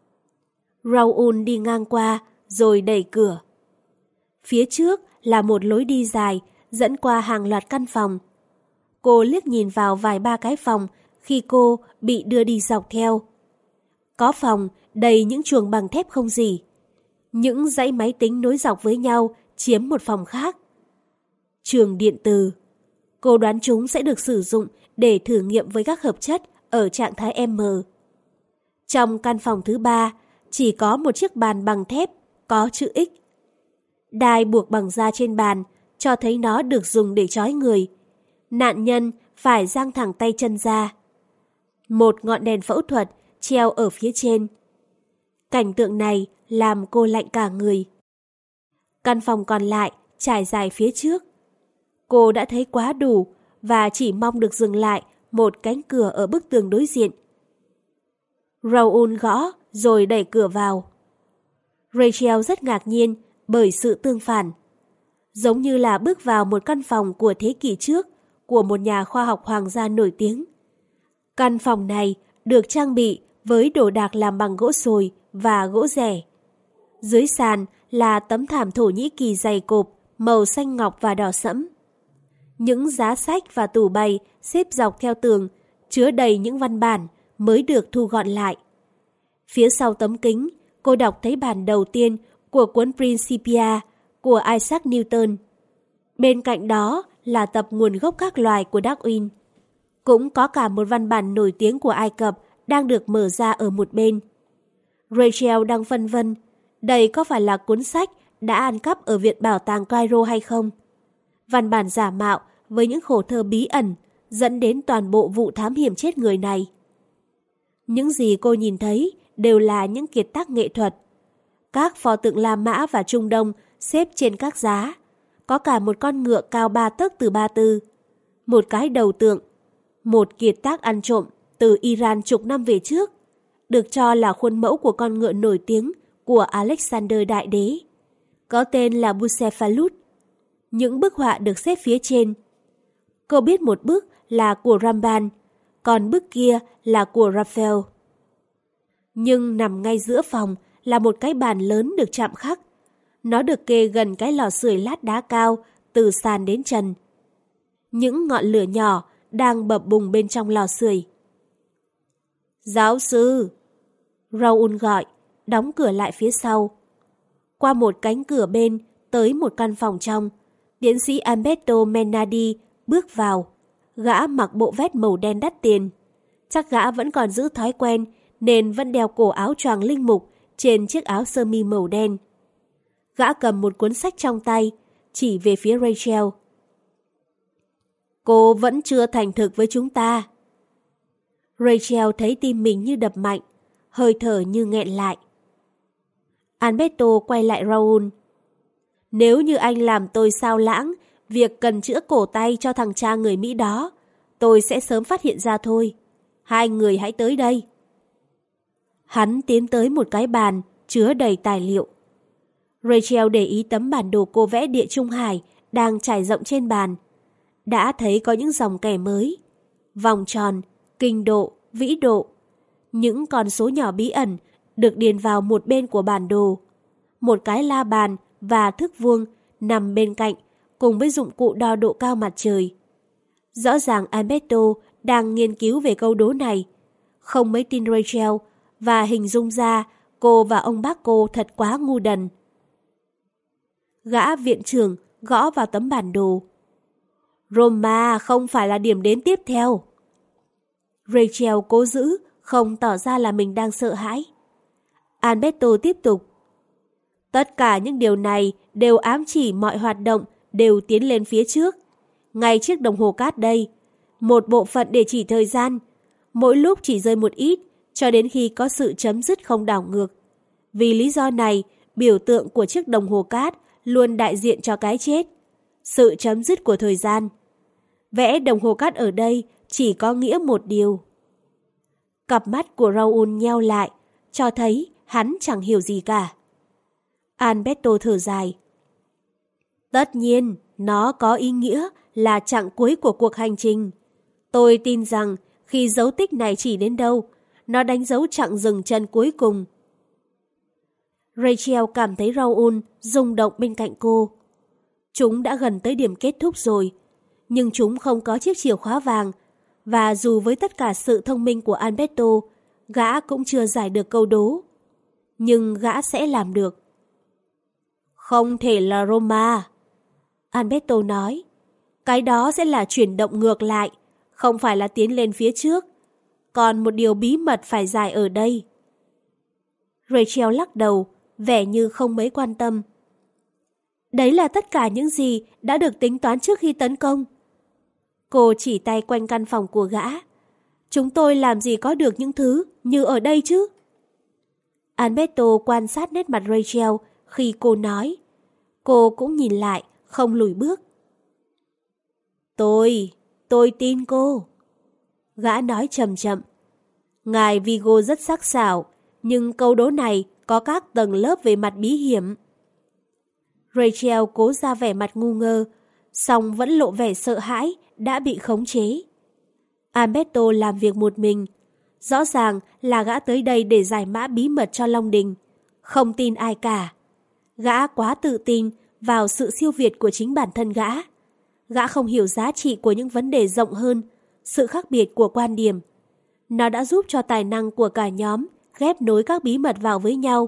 Raoul đi ngang qua, rồi đẩy cửa. Phía trước là một lối đi dài, dẫn qua hàng loạt căn phòng. Cô liếc nhìn vào vài ba cái phòng khi cô bị đưa đi dọc theo. Có phòng đầy những chuồng bằng thép không gì. Những dãy máy tính nối dọc với nhau chiếm một phòng khác. Trường điện từ. Cô đoán chúng sẽ được sử dụng để thử nghiệm với các hợp chất ở trạng thái M. Trong căn phòng thứ ba, chỉ có một chiếc bàn bằng thép có chữ X. Đai buộc bằng da trên bàn cho thấy nó được dùng để trói người. Nạn nhân phải giang thẳng tay chân ra. Một ngọn đèn phẫu thuật treo ở phía trên. Cảnh tượng này làm cô lạnh cả người. Căn phòng còn lại trải dài phía trước. Cô đã thấy quá đủ và chỉ mong được dừng lại một cánh cửa ở bức tường đối diện. Raoul gõ rồi đẩy cửa vào. Rachel rất ngạc nhiên bởi sự tương phản. Giống như là bước vào một căn phòng của thế kỷ trước của một nhà khoa học hoàng gia nổi tiếng. Căn phòng này được trang bị với đồ đạc làm bằng gỗ sồi và gỗ rẻ. Dưới sàn là tấm thảm Thổ Nhĩ Kỳ dày cộp, màu xanh ngọc và đỏ sẫm. Những giá sách và tủ bày xếp dọc theo tường, chứa đầy những văn bản mới được thu gọn lại. Phía sau tấm kính cô đọc thấy bản đầu tiên của cuốn Principia của Isaac Newton. Bên cạnh đó là tập Nguồn gốc các loài của Darwin. Cũng có cả một văn bản nổi tiếng của Ai Cập đang được mở ra ở một bên. Rachel đang phân vân, đây có phải là cuốn sách đã ăn cắp ở Viện Bảo tàng Cairo hay không? Văn bản giả mạo với những khổ thơ bí ẩn dẫn đến toàn bộ vụ thám hiểm chết người này. Những gì cô nhìn thấy đều là những kiệt tác nghệ thuật. Các pho tượng La Mã và Trung Đông xếp trên các giá. Có cả một con ngựa cao ba tấc từ Ba Tư, một cái đầu tượng, một kiệt tác ăn trộm từ Iran chục năm về trước, được cho là khuôn mẫu của con ngựa nổi tiếng của Alexander Đại Đế, có tên là Bucephalus. Những bức họa được xếp phía trên. Cô biết một bức là của Ramban, còn bức kia là của Raphael. Nhưng nằm ngay giữa phòng là một cái bàn lớn được chạm khắc. Nó được kê gần cái lò sưởi lát đá cao từ sàn đến trần. Những ngọn lửa nhỏ đang bập bùng bên trong lò sưởi. Giáo sư! Raoul gọi, đóng cửa lại phía sau. Qua một cánh cửa bên tới một căn phòng trong, tiến sĩ Alberto Menardi bước vào. Gã mặc bộ vest màu đen đắt tiền. Chắc gã vẫn còn giữ thói quen nên vẫn đeo cổ áo choàng linh mục trên chiếc áo sơ mi màu đen. Gã cầm một cuốn sách trong tay, chỉ về phía Rachel. Cô vẫn chưa thành thực với chúng ta. Rachel thấy tim mình như đập mạnh, hơi thở như nghẹn lại. Alberto quay lại Raoul. Nếu như anh làm tôi sao lãng việc cần chữa cổ tay cho thằng cha người Mỹ đó, tôi sẽ sớm phát hiện ra thôi. Hai người hãy tới đây. Hắn tiến tới một cái bàn chứa đầy tài liệu. Rachel để ý tấm bản đồ cô vẽ Địa Trung Hải đang trải rộng trên bàn. Đã thấy có những dòng kẻ mới. Vòng tròn, kinh độ, vĩ độ. Những con số nhỏ bí ẩn được điền vào một bên của bản đồ. Một cái la bàn và thước vuông nằm bên cạnh cùng với dụng cụ đo độ cao mặt trời. Rõ ràng Alberto đang nghiên cứu về câu đố này. Không mấy tin Rachel và hình dung ra cô và ông bác cô thật quá ngu đần. Gã viện trưởng gõ vào tấm bản đồ. Roma không phải là điểm đến tiếp theo. Rachel cố giữ, không tỏ ra là mình đang sợ hãi. Alberto tiếp tục. Tất cả những điều này đều ám chỉ mọi hoạt động đều tiến lên phía trước. Ngay chiếc đồng hồ cát đây, một bộ phận để chỉ thời gian, mỗi lúc chỉ rơi một ít cho đến khi có sự chấm dứt không đảo ngược. Vì lý do này, biểu tượng của chiếc đồng hồ cát luôn đại diện cho cái chết, sự chấm dứt của thời gian. Vẽ đồng hồ cát ở đây chỉ có nghĩa một điều. Cặp mắt của Raoul nheo lại, cho thấy hắn chẳng hiểu gì cả. Alberto thở dài. Tất nhiên, nó có ý nghĩa là chặng cuối của cuộc hành trình. Tôi tin rằng khi dấu tích này chỉ đến đâu, nó đánh dấu chặng dừng chân cuối cùng. Rachel cảm thấy Raoul rung động bên cạnh cô. Chúng đã gần tới điểm kết thúc rồi, nhưng chúng không có chiếc chìa khóa vàng, và dù với tất cả sự thông minh của Alberto, gã cũng chưa giải được câu đố. Nhưng gã sẽ làm được. Không thể là Roma. Alberto nói, cái đó sẽ là chuyển động ngược lại, không phải là tiến lên phía trước. Còn một điều bí mật phải giải ở đây. Rachel lắc đầu, vẻ như không mấy quan tâm. Đấy là tất cả những gì đã được tính toán trước khi tấn công. Cô chỉ tay quanh căn phòng của gã. Chúng tôi làm gì có được những thứ như ở đây chứ? Alberto quan sát nét mặt Rachel khi cô nói. Cô cũng nhìn lại, không lùi bước. Tôi, tôi tin cô. Gã nói chậm chậm. Ngài Vigo rất sắc sảo, nhưng câu đố này có các tầng lớp về mặt bí hiểm. Rachel cố ra vẻ mặt ngu ngơ, song vẫn lộ vẻ sợ hãi đã bị khống chế. Alberto làm việc một mình. Rõ ràng là gã tới đây để giải mã bí mật cho Long Đình. Không tin ai cả. Gã quá tự tin vào sự siêu việt của chính bản thân gã. Gã không hiểu giá trị của những vấn đề rộng hơn, sự khác biệt của quan điểm. Nó đã giúp cho tài năng của cả nhóm ghép nối các bí mật vào với nhau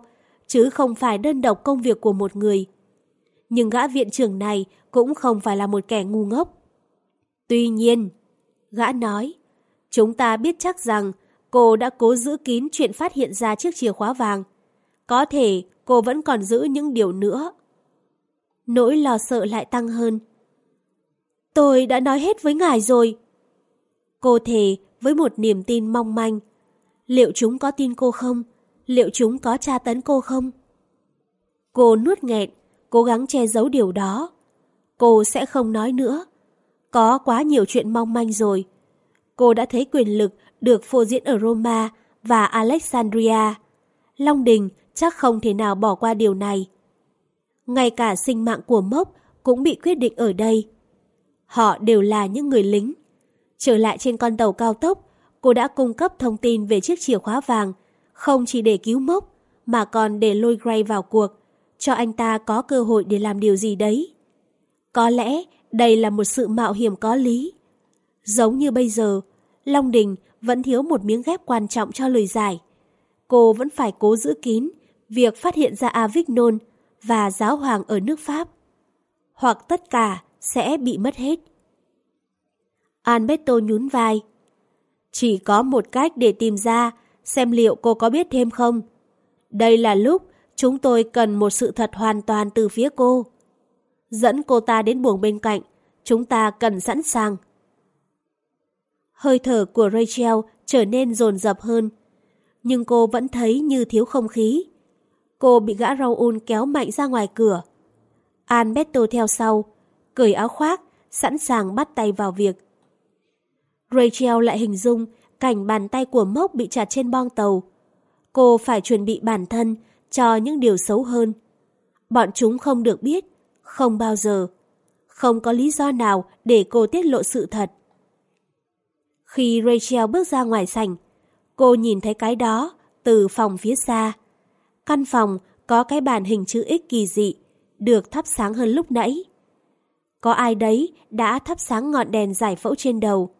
chứ không phải đơn độc công việc của một người. Nhưng gã viện trưởng này cũng không phải là một kẻ ngu ngốc. Tuy nhiên, gã nói, chúng ta biết chắc rằng cô đã cố giữ kín chuyện phát hiện ra chiếc chìa khóa vàng. Có thể cô vẫn còn giữ những điều nữa. Nỗi lo sợ lại tăng hơn. Tôi đã nói hết với ngài rồi. Cô thề với một niềm tin mong manh. Liệu chúng có tin cô không? Liệu chúng có tra tấn cô không? Cô nuốt nghẹn, cố gắng che giấu điều đó. Cô sẽ không nói nữa. Có quá nhiều chuyện mong manh rồi. Cô đã thấy quyền lực được phô diễn ở Roma và Alexandria. Long Đình chắc không thể nào bỏ qua điều này. Ngay cả sinh mạng của Mốc cũng bị quyết định ở đây. Họ đều là những người lính. Trở lại trên con tàu cao tốc, cô đã cung cấp thông tin về chiếc chìa khóa vàng, không chỉ để cứu Mốc, mà còn để lôi Gray vào cuộc, cho anh ta có cơ hội để làm điều gì đấy. Có lẽ đây là một sự mạo hiểm có lý. Giống như bây giờ, Long Đình vẫn thiếu một miếng ghép quan trọng cho lời giải. Cô vẫn phải cố giữ kín việc phát hiện ra Avignon và giáo hoàng ở nước Pháp. Hoặc tất cả sẽ bị mất hết. Alberto nhún vai. Chỉ có một cách để tìm ra, xem liệu cô có biết thêm không. Đây là lúc chúng tôi cần một sự thật hoàn toàn từ phía cô. Dẫn cô ta đến buồng bên cạnh, chúng ta cần sẵn sàng. Hơi thở của Rachel trở nên dồn dập hơn, nhưng cô vẫn thấy như thiếu không khí. Cô bị gã Raoul kéo mạnh ra ngoài cửa. Alberto theo sau, cởi áo khoác, sẵn sàng bắt tay vào việc. Rachel lại hình dung cảnh bàn tay của Mốc bị chặt trên boong tàu. Cô phải chuẩn bị bản thân cho những điều xấu hơn. Bọn chúng không được biết, không bao giờ. Không có lý do nào để cô tiết lộ sự thật. Khi Rachel bước ra ngoài sảnh, cô nhìn thấy cái đó từ phòng phía xa. Căn phòng có cái bàn hình chữ X kỳ dị, được thắp sáng hơn lúc nãy. Có ai đấy đã thắp sáng ngọn đèn giải phẫu trên đầu.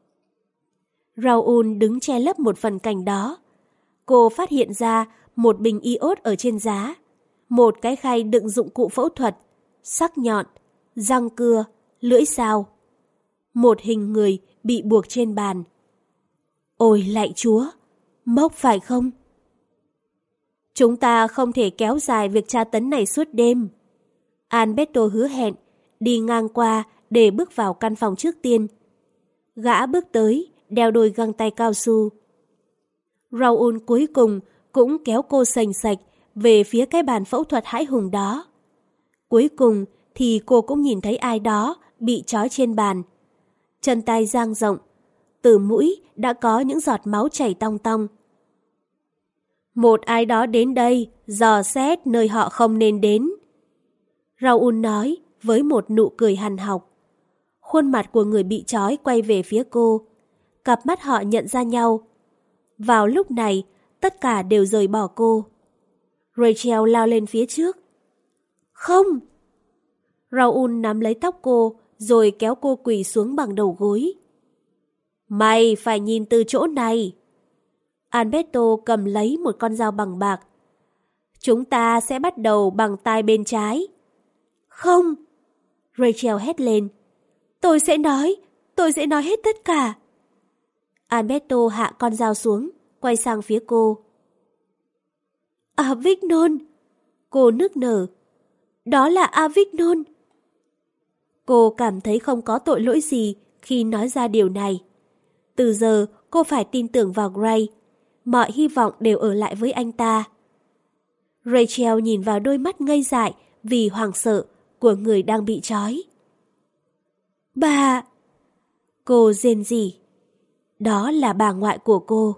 Raoul đứng che lấp một phần cảnh đó. Cô phát hiện ra một bình iốt ở trên giá, một cái khay đựng dụng cụ phẫu thuật, sắc nhọn, răng cưa, lưỡi dao. Một hình người bị buộc trên bàn. Ôi lạy Chúa, Mốc phải không? Chúng ta không thể kéo dài việc tra tấn này suốt đêm. Alberto hứa hẹn, đi ngang qua để bước vào căn phòng trước tiên. Gã bước tới, đeo đôi găng tay cao su. Raoul cuối cùng cũng kéo cô sành sạch về phía cái bàn phẫu thuật hãi hùng đó. Cuối cùng thì cô cũng nhìn thấy ai đó bị trói trên bàn. Chân tay dang rộng, từ mũi đã có những giọt máu chảy tong tong. Một ai đó đến đây, dò xét nơi họ không nên đến. Raoul nói với một nụ cười hằn học. Khuôn mặt của người bị trói quay về phía cô. Cặp mắt họ nhận ra nhau. Vào lúc này, tất cả đều rời bỏ cô. Rachel lao lên phía trước. Không! Raoul nắm lấy tóc cô, rồi kéo cô quỳ xuống bằng đầu gối. Mày phải nhìn từ chỗ này. Alberto cầm lấy một con dao bằng bạc. Chúng ta sẽ bắt đầu bằng tai bên trái. Không! Rachel hét lên. Tôi sẽ nói, tôi sẽ nói hết tất cả. Alberto hạ con dao xuống, quay sang phía cô. Avignon! Cô nức nở. Đó là Avignon! Cô cảm thấy không có tội lỗi gì khi nói ra điều này. Từ giờ cô phải tin tưởng vào Gray. Mọi hy vọng đều ở lại với anh ta. Rachel nhìn vào đôi mắt ngây dại vì hoảng sợ của người đang bị trói. Bà! Cô rên rỉ. Đó là bà ngoại của cô.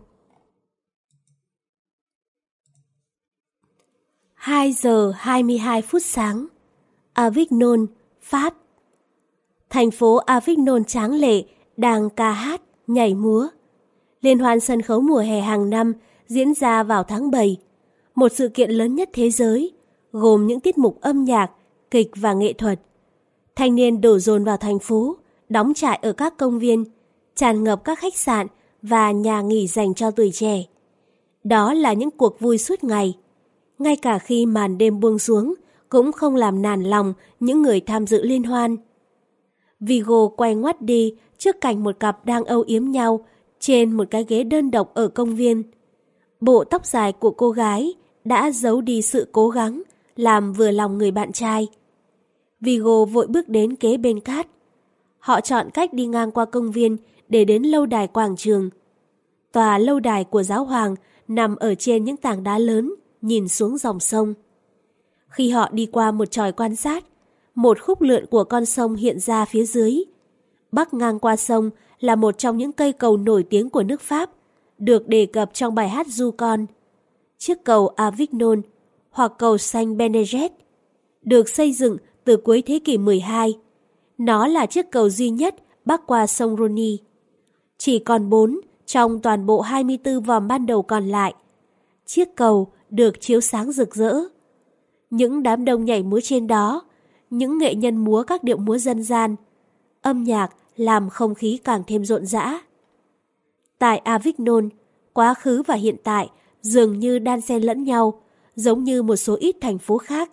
hai giờ hai mươi hai phút sáng. Avignon, Pháp. Thành phố Avignon tráng lệ đang ca hát, nhảy múa. Liên hoan sân khấu mùa hè hàng năm diễn ra vào tháng bảy. Một sự kiện lớn nhất thế giới, gồm những tiết mục âm nhạc, kịch và nghệ thuật. Thanh niên đổ dồn vào thành phố, đóng trại ở các công viên, tràn ngập các khách sạn và nhà nghỉ dành cho tuổi trẻ. Đó là những cuộc vui suốt ngày. Ngay cả khi màn đêm buông xuống, cũng không làm nản lòng những người tham dự liên hoan. Vigo quay ngoắt đi trước cảnh một cặp đang âu yếm nhau trên một cái ghế đơn độc ở công viên. Bộ tóc dài của cô gái đã giấu đi sự cố gắng làm vừa lòng người bạn trai. Vigo vội bước đến kế bên Cát. Họ chọn cách đi ngang qua công viên để đến lâu đài quảng trường. Tòa lâu đài của giáo hoàng nằm ở trên những tảng đá lớn, nhìn xuống dòng sông. Khi họ đi qua một chòi quan sát, một khúc lượn của con sông hiện ra phía dưới. Bắc ngang qua sông là một trong những cây cầu nổi tiếng của nước Pháp, được đề cập trong bài hát Du Con. Chiếc cầu Avignon hoặc cầu Saint Benedet được xây dựng từ cuối thế kỷ mười hai. Nó là chiếc cầu duy nhất bắc qua sông Rhône. Chỉ còn bốn trong toàn bộ hai mươi tư vòm ban đầu còn lại. Chiếc cầu được chiếu sáng rực rỡ. Những đám đông nhảy múa trên đó, những nghệ nhân múa các điệu múa dân gian. Âm nhạc làm không khí càng thêm rộn rã. Tại Avignon, quá khứ và hiện tại dường như đan xen lẫn nhau, giống như một số ít thành phố khác.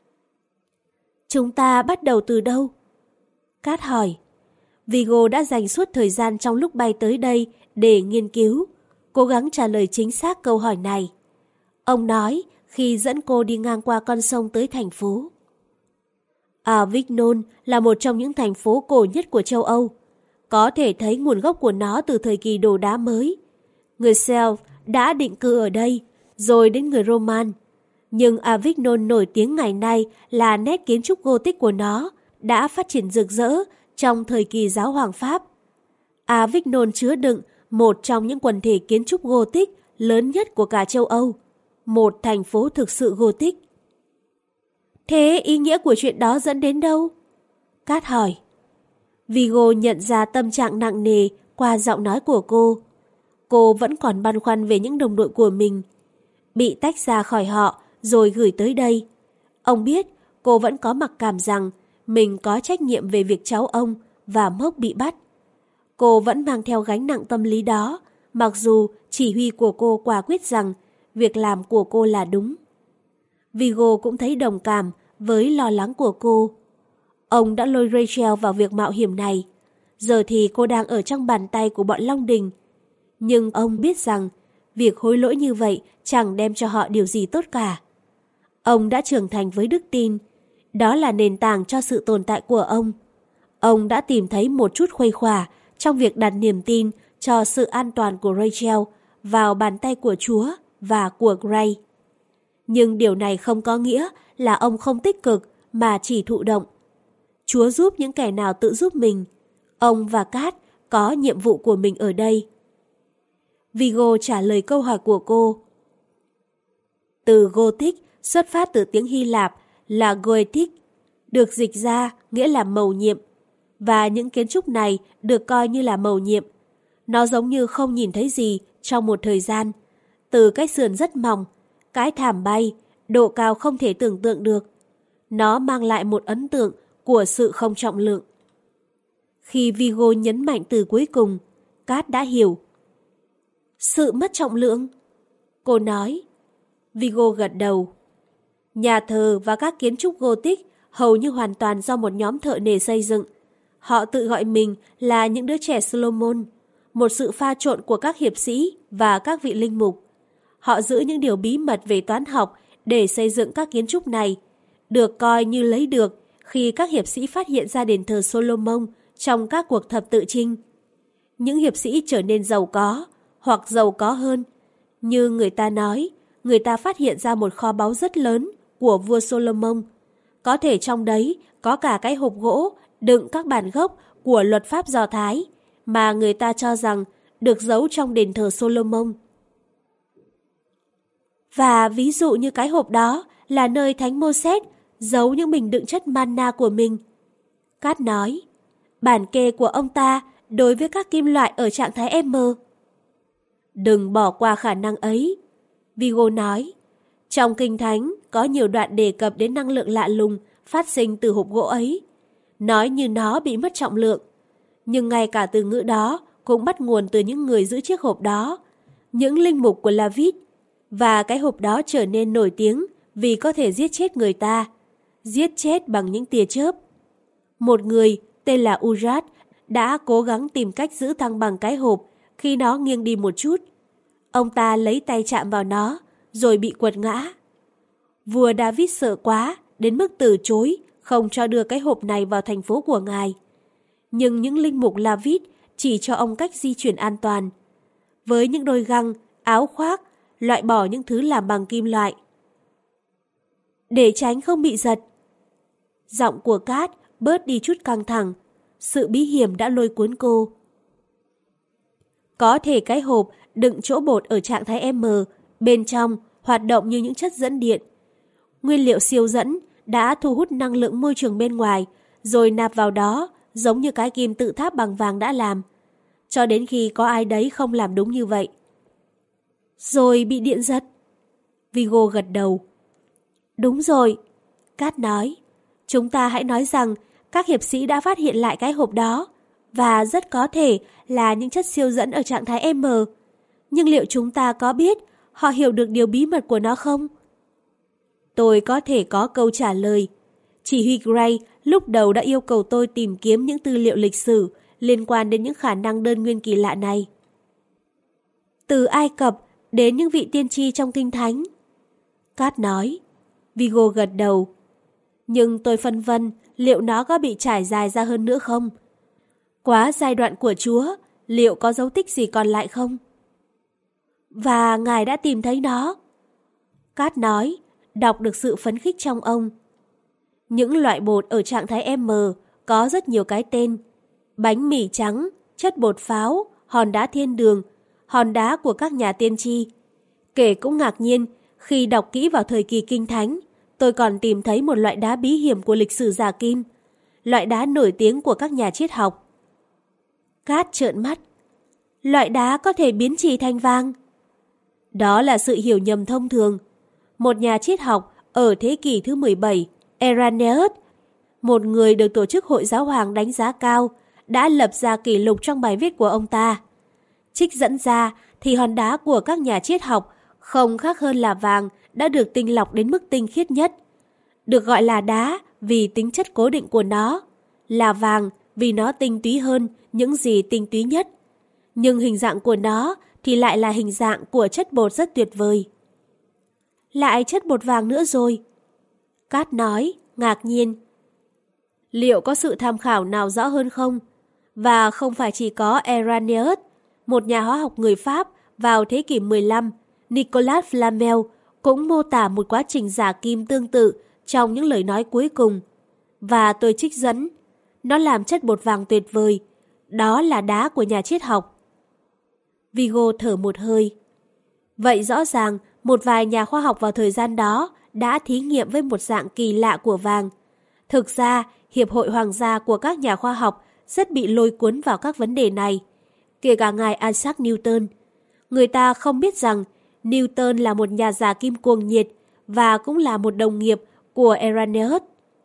Chúng ta bắt đầu từ đâu? Cát hỏi. Vigo đã dành suốt thời gian trong lúc bay tới đây để nghiên cứu, cố gắng trả lời chính xác câu hỏi này. Ông nói khi dẫn cô đi ngang qua con sông tới thành phố. Avignon là một trong những thành phố cổ nhất của châu Âu. Có thể thấy nguồn gốc của nó từ thời kỳ đồ đá mới. Người Celt đã định cư ở đây, rồi đến người Roman. Nhưng Avignon nổi tiếng ngày nay là nét kiến trúc Gothic của nó đã phát triển rực rỡ trong thời kỳ giáo hoàng Pháp. Avignon chứa đựng một trong những quần thể kiến trúc Gothic lớn nhất của cả châu Âu, một thành phố thực sự Gothic. Thế ý nghĩa của chuyện đó dẫn đến đâu? Cát hỏi. Vigo nhận ra tâm trạng nặng nề qua giọng nói của cô. Cô vẫn còn băn khoăn về những đồng đội của mình. Bị tách ra khỏi họ rồi gửi tới đây. Ông biết cô vẫn có mặc cảm rằng mình có trách nhiệm về việc cháu ông và Mốc bị bắt. Cô vẫn mang theo gánh nặng tâm lý đó, mặc dù chỉ huy của cô quả quyết rằng việc làm của cô là đúng. Vigo cũng thấy đồng cảm với lo lắng của cô. Ông đã lôi Rachel vào việc mạo hiểm này. Giờ thì cô đang ở trong bàn tay của bọn Long Đình. Nhưng ông biết rằng việc hối lỗi như vậy chẳng đem cho họ điều gì tốt cả. Ông đã trưởng thành với đức tin. Đó là nền tảng cho sự tồn tại của ông. Ông đã tìm thấy một chút khuây khỏa trong việc đặt niềm tin cho sự an toàn của Rachel vào bàn tay của Chúa và của Gray. Nhưng điều này không có nghĩa là ông không tích cực mà chỉ thụ động. Chúa giúp những kẻ nào tự giúp mình. Ông và Cát có nhiệm vụ của mình ở đây. Vigo trả lời câu hỏi của cô. Từ Gothic xuất phát từ tiếng Hy Lạp là Goetic, được dịch ra nghĩa là mầu nhiệm. Và những kiến trúc này được coi như là mầu nhiệm. Nó giống như không nhìn thấy gì trong một thời gian. Từ cái sườn rất mỏng, cái thảm bay, độ cao không thể tưởng tượng được. Nó mang lại một ấn tượng của sự không trọng lượng. Khi Vigo nhấn mạnh từ cuối cùng, Cát đã hiểu. Sự mất trọng lượng? Cô nói. Vigo gật đầu. Nhà thờ và các kiến trúc Gothic hầu như hoàn toàn do một nhóm thợ nề xây dựng. Họ tự gọi mình là những đứa trẻ Solomon, một sự pha trộn của các hiệp sĩ và các vị linh mục. Họ giữ những điều bí mật về toán học để xây dựng các kiến trúc này, được coi như lấy được khi các hiệp sĩ phát hiện ra đền thờ Solomon trong các cuộc thập tự chinh. Những hiệp sĩ trở nên giàu có, hoặc giàu có hơn. Như người ta nói, người ta phát hiện ra một kho báu rất lớn của vua Solomon. Có thể trong đấy có cả cái hộp gỗ đựng các bản gốc của luật pháp Do Thái mà người ta cho rằng được giấu trong đền thờ Solomon. Và ví dụ như cái hộp đó là nơi Thánh Mô-sét giấu những bình đựng chất manna của mình. Cát nói, bản kê của ông ta đối với các kim loại ở trạng thái M. Đừng bỏ qua khả năng ấy, Vigo nói. Trong Kinh Thánh có nhiều đoạn đề cập đến năng lượng lạ lùng phát sinh từ hộp gỗ ấy, nói như nó bị mất trọng lượng. Nhưng ngay cả từ ngữ đó cũng bắt nguồn từ những người giữ chiếc hộp đó, những linh mục của La Vite, và cái hộp đó trở nên nổi tiếng vì có thể giết chết người ta, giết chết bằng những tia chớp. Một người tên là Urad đã cố gắng tìm cách giữ thăng bằng cái hộp khi nó nghiêng đi một chút. Ông ta lấy tay chạm vào nó, rồi bị quật ngã. Vua David sợ quá, đến mức từ chối, không cho đưa cái hộp này vào thành phố của ngài. Nhưng những linh mục Lavid chỉ cho ông cách di chuyển an toàn. Với những đôi găng, áo khoác, loại bỏ những thứ làm bằng kim loại. Để tránh không bị giật. Giọng của Cát bớt đi chút căng thẳng. Sự bí hiểm đã lôi cuốn cô. Có thể cái hộp đựng chỗ bột ở trạng thái M, bên trong hoạt động như những chất dẫn điện. Nguyên liệu siêu dẫn đã thu hút năng lượng môi trường bên ngoài, rồi nạp vào đó giống như cái kim tự tháp bằng vàng đã làm. Cho đến khi có ai đấy không làm đúng như vậy. Rồi bị điện giật. Vigo gật đầu. Đúng rồi. Cát nói. Chúng ta hãy nói rằng các hiệp sĩ đã phát hiện lại cái hộp đó, và rất có thể là những chất siêu dẫn ở trạng thái M. Nhưng liệu chúng ta có biết họ hiểu được điều bí mật của nó không? Tôi có thể có câu trả lời. Chỉ huy Gray lúc đầu đã yêu cầu tôi tìm kiếm những tư liệu lịch sử liên quan đến những khả năng đơn nguyên kỳ lạ này. Từ Ai Cập đến những vị tiên tri trong Kinh Thánh. Cát nói. Vigo gật đầu. Nhưng tôi phân vân liệu nó có bị trải dài ra hơn nữa không? Quá giai đoạn của Chúa, liệu có dấu tích gì còn lại không? Và ngài đã tìm thấy nó. Cát nói, đọc được sự phấn khích trong ông. Những loại bột ở trạng thái M có rất nhiều cái tên. Bánh mì trắng, chất bột pháo, hòn đá thiên đường, hòn đá của các nhà tiên tri. Kể cũng ngạc nhiên, khi đọc kỹ vào thời kỳ Kinh Thánh, tôi còn tìm thấy một loại đá bí hiểm của lịch sử giả kim, loại đá nổi tiếng của các nhà triết học. Cát trợn mắt. Loại đá có thể biến trì thành vàng. Đó là sự hiểu nhầm thông thường. Một nhà triết học ở thế kỷ thứ mười bảy, Irenaeus, một người được Tổ chức Hội Giáo Hoàng đánh giá cao, đã lập ra kỷ lục trong bài viết của ông ta. Trích dẫn ra thì hòn đá của các nhà triết học không khác hơn là vàng đã được tinh lọc đến mức tinh khiết nhất. Được gọi là đá vì tính chất cố định của nó, là vàng vì nó tinh túy hơn những gì tinh túy nhất. Nhưng hình dạng của nó thì lại là hình dạng của chất bột rất tuyệt vời. Lại chất bột vàng nữa rồi. Cát nói, ngạc nhiên. Liệu có sự tham khảo nào rõ hơn không? Và không phải chỉ có Irenaeus, một nhà hóa học người Pháp vào thế kỷ mười lăm, Nicolas Flamel cũng mô tả một quá trình giả kim tương tự trong những lời nói cuối cùng. Và tôi trích dẫn, nó làm chất bột vàng tuyệt vời. Đó là đá của nhà triết học. Vigo thở một hơi. Vậy rõ ràng, một vài nhà khoa học vào thời gian đó đã thí nghiệm với một dạng kỳ lạ của vàng. Thực ra, Hiệp hội Hoàng gia của các nhà khoa học rất bị lôi cuốn vào các vấn đề này, kể cả ngài Isaac Newton. Người ta không biết rằng Newton là một nhà giả kim cuồng nhiệt và cũng là một đồng nghiệp của Irenaeus.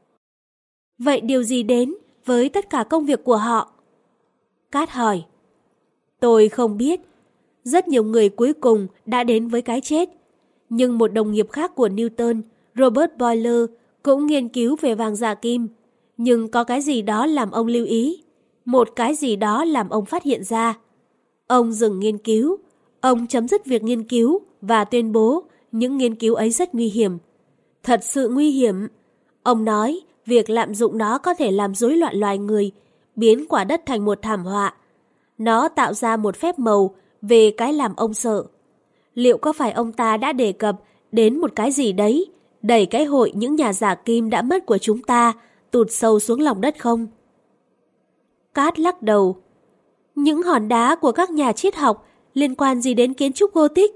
Vậy điều gì đến với tất cả công việc của họ? Cát hỏi. Tôi không biết. Rất nhiều người cuối cùng đã đến với cái chết. Nhưng một đồng nghiệp khác của Newton, Robert Boyle, cũng nghiên cứu về vàng giả kim. Nhưng có cái gì đó làm ông lưu ý. Một cái gì đó làm ông phát hiện ra. Ông dừng nghiên cứu. Ông chấm dứt việc nghiên cứu và tuyên bố những nghiên cứu ấy rất nguy hiểm. Thật sự nguy hiểm. Ông nói việc lạm dụng nó có thể làm rối loạn loài người, biến quả đất thành một thảm họa. Nó tạo ra một phép màu về cái làm ông sợ. Liệu có phải ông ta đã đề cập đến một cái gì đấy, đẩy cái hội những nhà giả kim đã mất của chúng ta tụt sâu xuống lòng đất không? Cát lắc đầu. Những hòn đá của các nhà triết học liên quan gì đến kiến trúc Gothic?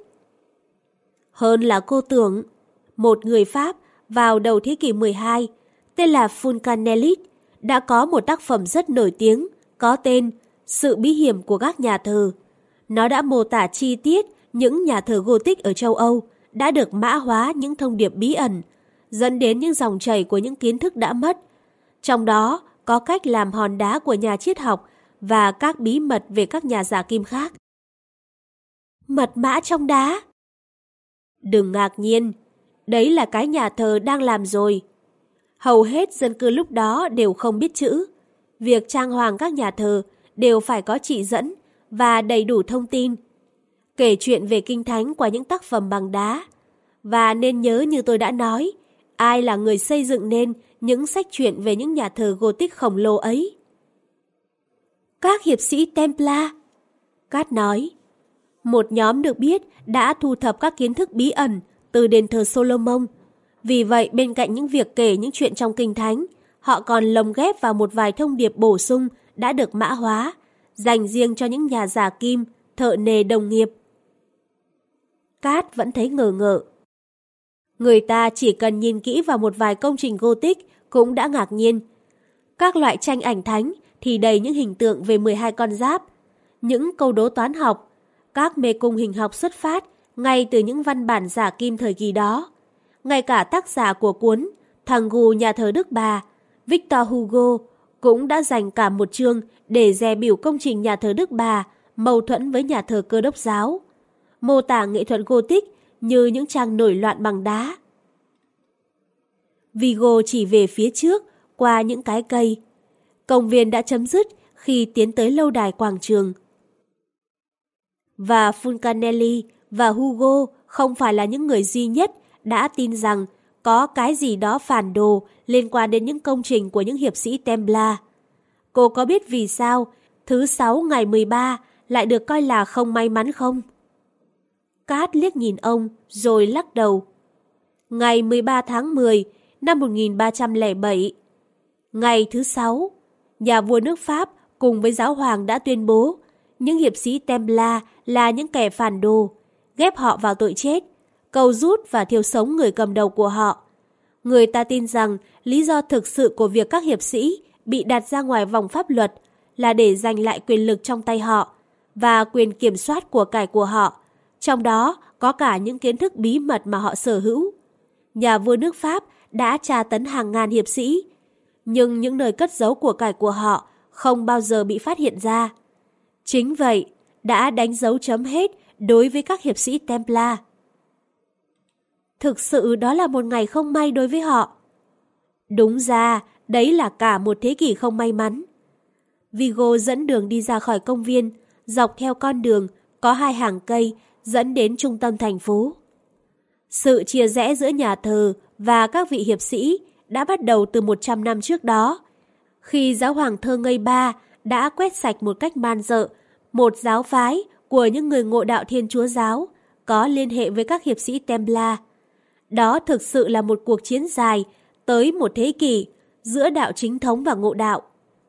Hơn là cô tưởng. Một người Pháp vào đầu thế kỷ mười hai, tên là Fulcanellis, đã có một tác phẩm rất nổi tiếng, có tên Sự bí hiểm của các nhà thờ. Nó đã mô tả chi tiết những nhà thờ Gothic ở châu Âu, đã được mã hóa những thông điệp bí ẩn, dẫn đến những dòng chảy của những kiến thức đã mất. Trong đó có cách làm hòn đá của nhà triết học và các bí mật về các nhà giả kim khác. Mật mã trong đá? Đừng ngạc nhiên. đấy là cái nhà thờ đang làm rồi. Hầu hết dân cư lúc đó đều không biết chữ. Việc trang hoàng các nhà thờ đều phải có chỉ dẫn và đầy đủ thông tin. Kể chuyện về kinh thánh qua những tác phẩm bằng đá. Và nên nhớ như tôi đã nói, ai là người xây dựng nên những sách truyện về những nhà thờ Gothic khổng lồ ấy? Các hiệp sĩ Templar. Cát nói, một nhóm được biết đã thu thập các kiến thức bí ẩn từ đền thờ Solomon. Vì vậy, bên cạnh những việc kể những chuyện trong kinh thánh, họ còn lồng ghép vào một vài thông điệp bổ sung đã được mã hóa, dành riêng cho những nhà giả kim, thợ nề đồng nghiệp. Cát vẫn thấy ngờ ngợ. Người ta chỉ cần nhìn kỹ vào một vài công trình Gothic cũng đã ngạc nhiên. Các loại tranh ảnh thánh thì đầy những hình tượng về mười hai con giáp, những câu đố toán học, các mê cung hình học xuất phát ngay từ những văn bản giả kim thời kỳ đó. Ngay cả tác giả của cuốn Thằng Gù Nhà thờ Đức Bà, Victor Hugo, cũng đã dành cả một chương để dè biểu công trình nhà thờ Đức Bà mâu thuẫn với nhà thờ Cơ đốc giáo, mô tả nghệ thuật Gothic như những trang nổi loạn bằng đá. Vigo chỉ về phía trước qua những cái cây. Công viên đã chấm dứt khi tiến tới lâu đài quảng trường. Và Fulcanelli và Hugo không phải là những người duy nhất đã tin rằng có cái gì đó phản đồ liên quan đến những công trình của những hiệp sĩ Templar. Cô có biết vì sao thứ sáu ngày mười ba lại được coi là không may mắn không? Cát liếc nhìn ông rồi lắc đầu. Ngày mười ba tháng mười năm một nghìn ba trăm lẻ bảy, ngày thứ sáu, nhà vua nước Pháp cùng với giáo hoàng đã tuyên bố những hiệp sĩ Templar là những kẻ phản đồ, ghép họ vào tội chết, cầu rút và thiêu sống người cầm đầu của họ. Người ta tin rằng lý do thực sự của việc các hiệp sĩ bị đặt ra ngoài vòng pháp luật là để giành lại quyền lực trong tay họ và quyền kiểm soát của cải của họ, trong đó có cả những kiến thức bí mật mà họ sở hữu. Nhà vua nước Pháp đã tra tấn hàng ngàn hiệp sĩ, nhưng những nơi cất giấu của cải của họ không bao giờ bị phát hiện ra. Chính vậy, đã đánh dấu chấm hết đối với các hiệp sĩ Templar. Thực sự đó là một ngày không may đối với họ. Đúng ra, đấy là cả một thế kỷ không may mắn. Vigo dẫn đường đi ra khỏi công viên, dọc theo con đường có hai hàng cây dẫn đến trung tâm thành phố. Sự chia rẽ giữa nhà thờ và các vị hiệp sĩ đã bắt đầu từ một trăm năm trước đó, khi giáo hoàng Thơ Ngây Ba đã quét sạch một cách man rợ một giáo phái của những người ngộ đạo Thiên Chúa giáo có liên hệ với các hiệp sĩ Templar. Đó thực sự là một cuộc chiến dài tới một thế kỷ giữa đạo chính thống và ngộ đạo.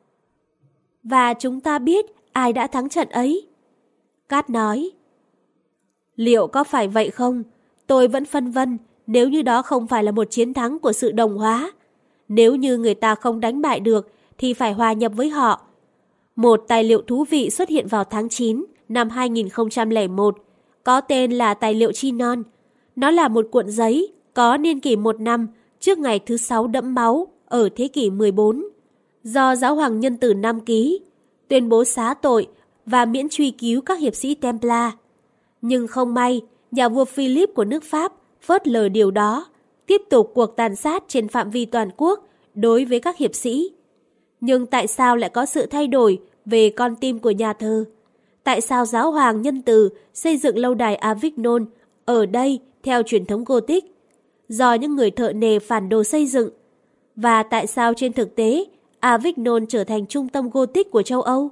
Và chúng ta biết ai đã thắng trận ấy. Cát nói. Liệu có phải vậy không? Tôi vẫn phân vân nếu như đó không phải là một chiến thắng của sự đồng hóa. Nếu như người ta không đánh bại được thì phải hòa nhập với họ. Một tài liệu thú vị xuất hiện vào tháng chín năm hai nghìn không trăm lẻ một, có tên là tài liệu Chinon. Nó là một cuộn giấy có niên kỷ một năm trước ngày thứ sáu đẫm máu ở thế kỷ mười bốn, do giáo hoàng Nhân Tử Nam ký, tuyên bố xá tội và miễn truy cứu các hiệp sĩ Templar. Nhưng không may, nhà vua Philip của nước Pháp phớt lờ điều đó, tiếp tục cuộc tàn sát trên phạm vi toàn quốc đối với các hiệp sĩ. Nhưng tại sao lại có sự thay đổi về con tim của nhà thờ? Tại sao giáo hoàng Nhân Từ xây dựng lâu đài Avignon ở đây theo truyền thống Gothic, do những người thợ nề phản đồ xây dựng? Và tại sao trên thực tế Avignon trở thành trung tâm Gothic của châu Âu?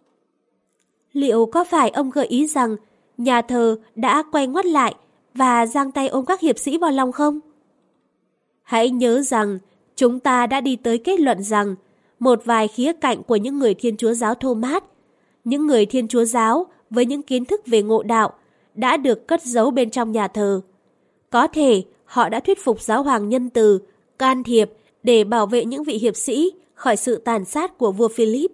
Liệu có phải ông gợi ý rằng nhà thờ đã quay ngoắt lại và giang tay ôm các hiệp sĩ vào lòng không? Hãy nhớ rằng chúng ta đã đi tới kết luận rằng một vài khía cạnh của những người Thiên Chúa giáo Thomas, những người Thiên Chúa giáo với những kiến thức về ngộ đạo đã được cất giấu bên trong nhà thờ. Có thể họ đã thuyết phục giáo hoàng Nhân Từ can thiệp để bảo vệ những vị hiệp sĩ khỏi sự tàn sát của vua Philip.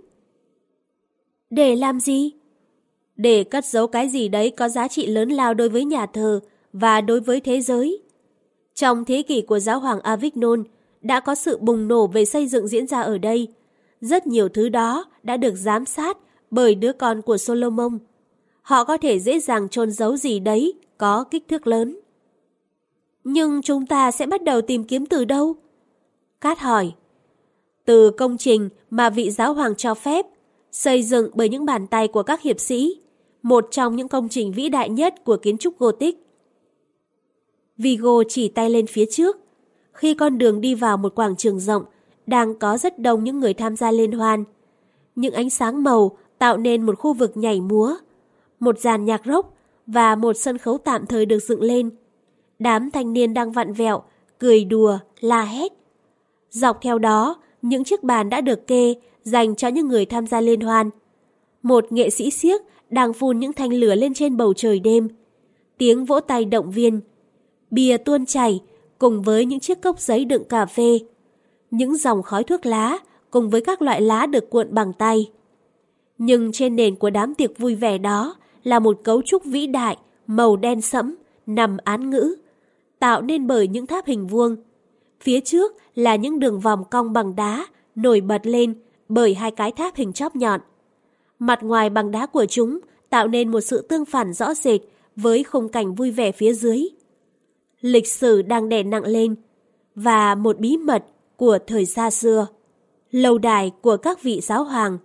Để làm gì? Để cất giấu cái gì đấy có giá trị lớn lao đối với nhà thờ và đối với thế giới. Trong thế kỷ của giáo hoàng Avignon, đã có sự bùng nổ về xây dựng diễn ra ở đây. Rất nhiều thứ đó đã được giám sát bởi đứa con của Solomon. Họ có thể dễ dàng chôn giấu gì đấy có kích thước lớn. Nhưng chúng ta sẽ bắt đầu tìm kiếm từ đâu? Cát hỏi. Từ công trình mà vị giáo hoàng cho phép, xây dựng bởi những bàn tay của các hiệp sĩ, một trong những công trình vĩ đại nhất của kiến trúc Gothic. Vigo chỉ tay lên phía trước. Khi con đường đi vào một quảng trường rộng, đang có rất đông những người tham gia liên hoan. Những ánh sáng màu tạo nên một khu vực nhảy múa, một dàn nhạc rock và một sân khấu tạm thời được dựng lên. Đám thanh niên đang vặn vẹo, cười đùa, la hét. Dọc theo đó, những chiếc bàn đã được kê dành cho những người tham gia liên hoan. Một nghệ sĩ xiếc đang phun những thanh lửa lên trên bầu trời đêm. Tiếng vỗ tay động viên. Bia tuôn chảy cùng với những chiếc cốc giấy đựng cà phê. Những dòng khói thuốc lá cùng với các loại lá được cuộn bằng tay. Nhưng trên nền của đám tiệc vui vẻ đó là một cấu trúc vĩ đại, màu đen sẫm, nằm án ngữ, tạo nên bởi những tháp hình vuông. Phía trước là những đường vòng cong bằng đá, nổi bật lên bởi hai cái tháp hình chóp nhọn. Mặt ngoài bằng đá của chúng tạo nên một sự tương phản rõ rệt với khung cảnh vui vẻ phía dưới. Lịch sử đang đè nặng lên, và một bí mật của thời xa xưa, lâu đài của các vị giáo hoàng.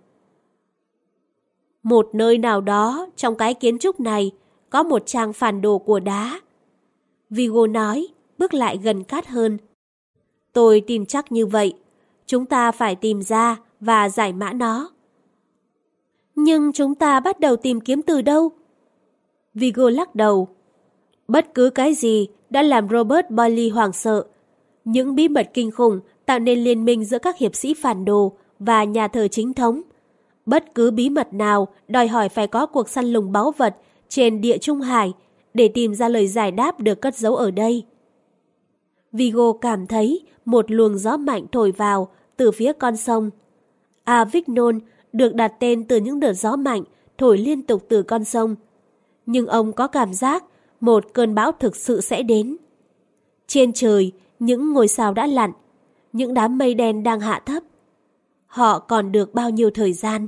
Một nơi nào đó trong cái kiến trúc này có một trang phản đồ của đá. Vigo nói, bước lại gần Cát hơn. Tôi tin chắc như vậy. Chúng ta phải tìm ra và giải mã nó. Nhưng chúng ta bắt đầu tìm kiếm từ đâu? Vigo lắc đầu. Bất cứ cái gì đã làm Robert Boyle hoảng sợ. Những bí mật kinh khủng tạo nên liên minh giữa các hiệp sĩ phản đồ và nhà thờ chính thống. Bất cứ bí mật nào đòi hỏi phải có cuộc săn lùng báu vật trên địa Trung Hải để tìm ra lời giải đáp được cất giấu ở đây. Vigo cảm thấy một luồng gió mạnh thổi vào từ phía con sông. Avignon được đặt tên từ những đợt gió mạnh thổi liên tục từ con sông. Nhưng ông có cảm giác một cơn bão thực sự sẽ đến. Trên trời, những ngôi sao đã lặn, những đám mây đen đang hạ thấp. Họ còn được bao nhiêu thời gian?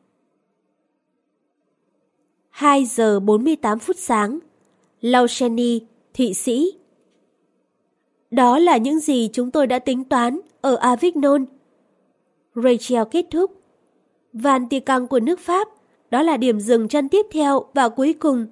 hai giờ bốn mươi tám phút sáng. Laucheny, Thụy Sĩ. Đó là những gì chúng tôi đã tính toán ở Avignon. Rachel kết thúc. Vatican của nước Pháp, đó là điểm dừng chân tiếp theo và cuối cùng.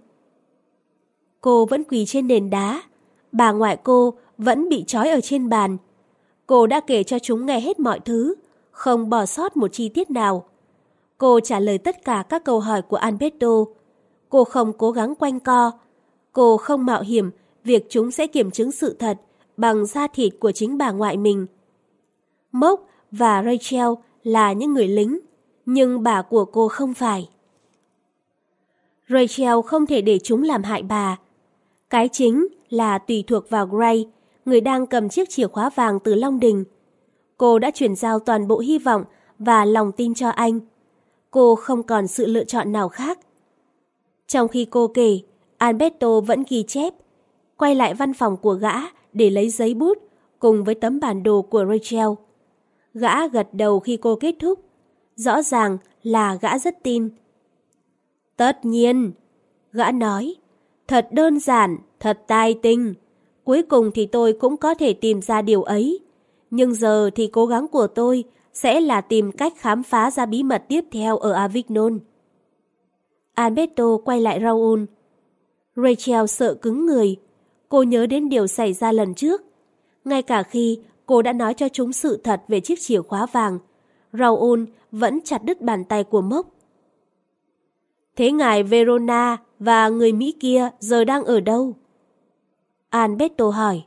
Cô vẫn quỳ trên nền đá. Bà ngoại cô vẫn bị trói ở trên bàn. Cô đã kể cho chúng nghe hết mọi thứ, không bỏ sót một chi tiết nào. Cô trả lời tất cả các câu hỏi của Alberto. Cô không cố gắng quanh co. Cô không mạo hiểm việc chúng sẽ kiểm chứng sự thật bằng da thịt của chính bà ngoại mình. Mốc và Rachel là những người lính, nhưng bà của cô không phải. Rachel không thể để chúng làm hại bà. Cái chính là tùy thuộc vào Gray, người đang cầm chiếc chìa khóa vàng từ Long Đình. Cô đã chuyển giao toàn bộ hy vọng và lòng tin cho anh. Cô không còn sự lựa chọn nào khác. Trong khi cô kể, Alberto vẫn ghi chép, quay lại văn phòng của gã để lấy giấy bút cùng với tấm bản đồ của Rachel. Gã gật đầu khi cô kết thúc. Rõ ràng là gã rất tin. Tất nhiên, gã nói, thật đơn giản, thật tài tình. Cuối cùng thì tôi cũng có thể tìm ra điều ấy. Nhưng giờ thì cố gắng của tôi sẽ là tìm cách khám phá ra bí mật tiếp theo ở Avignon. Alberto quay lại Raoul. Rachel sợ cứng người. Cô nhớ đến điều xảy ra lần trước. Ngay cả khi cô đã nói cho chúng sự thật về chiếc chìa khóa vàng, Raoul vẫn chặt đứt bàn tay của Mốc. Thế ngài Verona và người Mỹ kia giờ đang ở đâu? Alberto hỏi.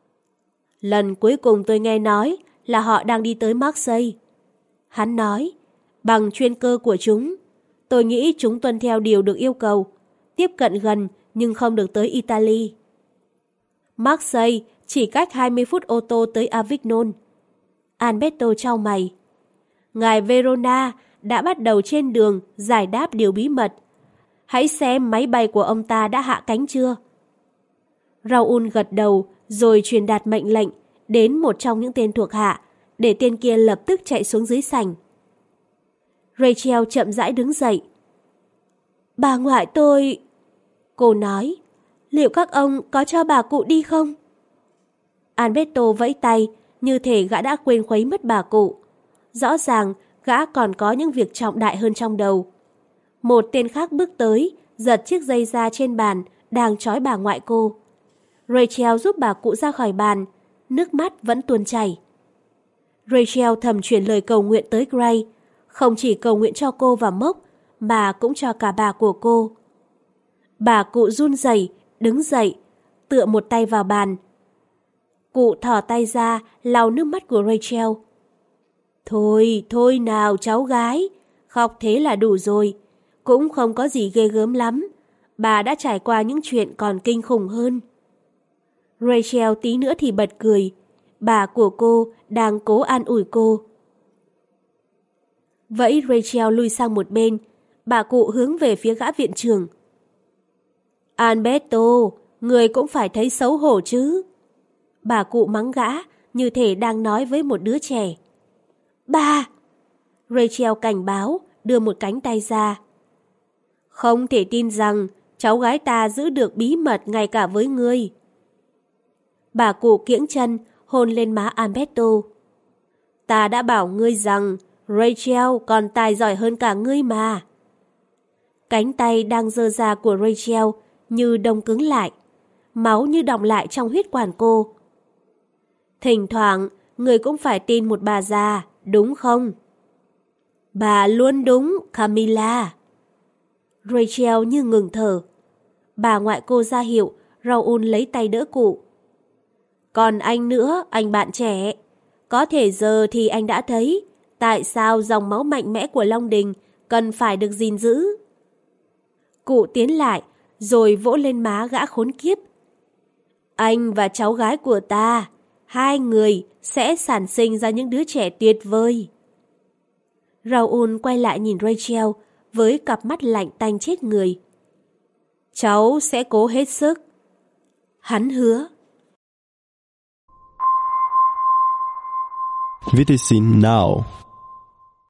Lần cuối cùng tôi nghe nói là họ đang đi tới Marseille. Hắn nói, bằng chuyên cơ của chúng, tôi nghĩ chúng tuân theo điều được yêu cầu, tiếp cận gần nhưng không được tới Italy. Marseille chỉ cách hai mươi phút ô tô tới Avignon. Alberto chau mày. Ngài Verona đã bắt đầu trên đường giải đáp điều bí mật. Hãy xem máy bay của ông ta đã hạ cánh chưa? Raoul gật đầu rồi truyền đạt mệnh lệnh đến một trong những tên thuộc hạ để tên kia lập tức chạy xuống dưới sảnh. Rachel chậm rãi đứng dậy. Bà ngoại tôi... Cô nói, liệu các ông có cho bà cụ đi không? Alberto vẫy tay, như thể gã đã quên khuấy mất bà cụ. Rõ ràng, gã còn có những việc trọng đại hơn trong đầu. Một tên khác bước tới, giật chiếc dây da trên bàn, đang trói bà ngoại cô. Rachel giúp bà cụ ra khỏi bàn, nước mắt vẫn tuôn chảy. Rachel thầm chuyển lời cầu nguyện tới Gray, không chỉ cầu nguyện cho cô và Mốc, mà cũng cho cả bà của cô. Bà cụ run rẩy, đứng dậy, tựa một tay vào bàn. Cụ thò tay ra, lau nước mắt của Rachel. Thôi, thôi nào cháu gái, khóc thế là đủ rồi, cũng không có gì ghê gớm lắm. Bà đã trải qua những chuyện còn kinh khủng hơn. Rachel tí nữa thì bật cười. Bà của cô đang cố an ủi cô. Vẫy Rachel lui sang một bên, bà cụ hướng về phía gã viện trưởng. Alberto, người cũng phải thấy xấu hổ chứ. Bà cụ mắng gã, như thể đang nói với một đứa trẻ. Bà! Rachel cảnh báo, đưa một cánh tay ra. Không thể tin rằng cháu gái ta giữ được bí mật ngay cả với ngươi. Bà cụ kiễng chân, hôn lên má Alberto. Ta đã bảo ngươi rằng Rachel còn tài giỏi hơn cả ngươi mà. Cánh tay đang giơ ra của Rachel như đông cứng lại, máu như đọng lại trong huyết quản cô. Thỉnh thoảng, người cũng phải tin một bà già, đúng không? Bà luôn đúng, Camilla. Rachel như ngừng thở. Bà ngoại cô ra hiệu, Raoul lấy tay đỡ cụ. Còn anh nữa, anh bạn trẻ. Có thể giờ thì anh đã thấy tại sao dòng máu mạnh mẽ của Long Đình cần phải được gìn giữ. Cụ tiến lại, rồi vỗ lên má gã khốn kiếp. Anh và cháu gái của ta, hai người sẽ sản sinh ra những đứa trẻ tuyệt vời. Raoul quay lại nhìn Rachel với cặp mắt lạnh tanh chết người. Cháu sẽ cố hết sức. Hắn hứa. Wiedersehen now.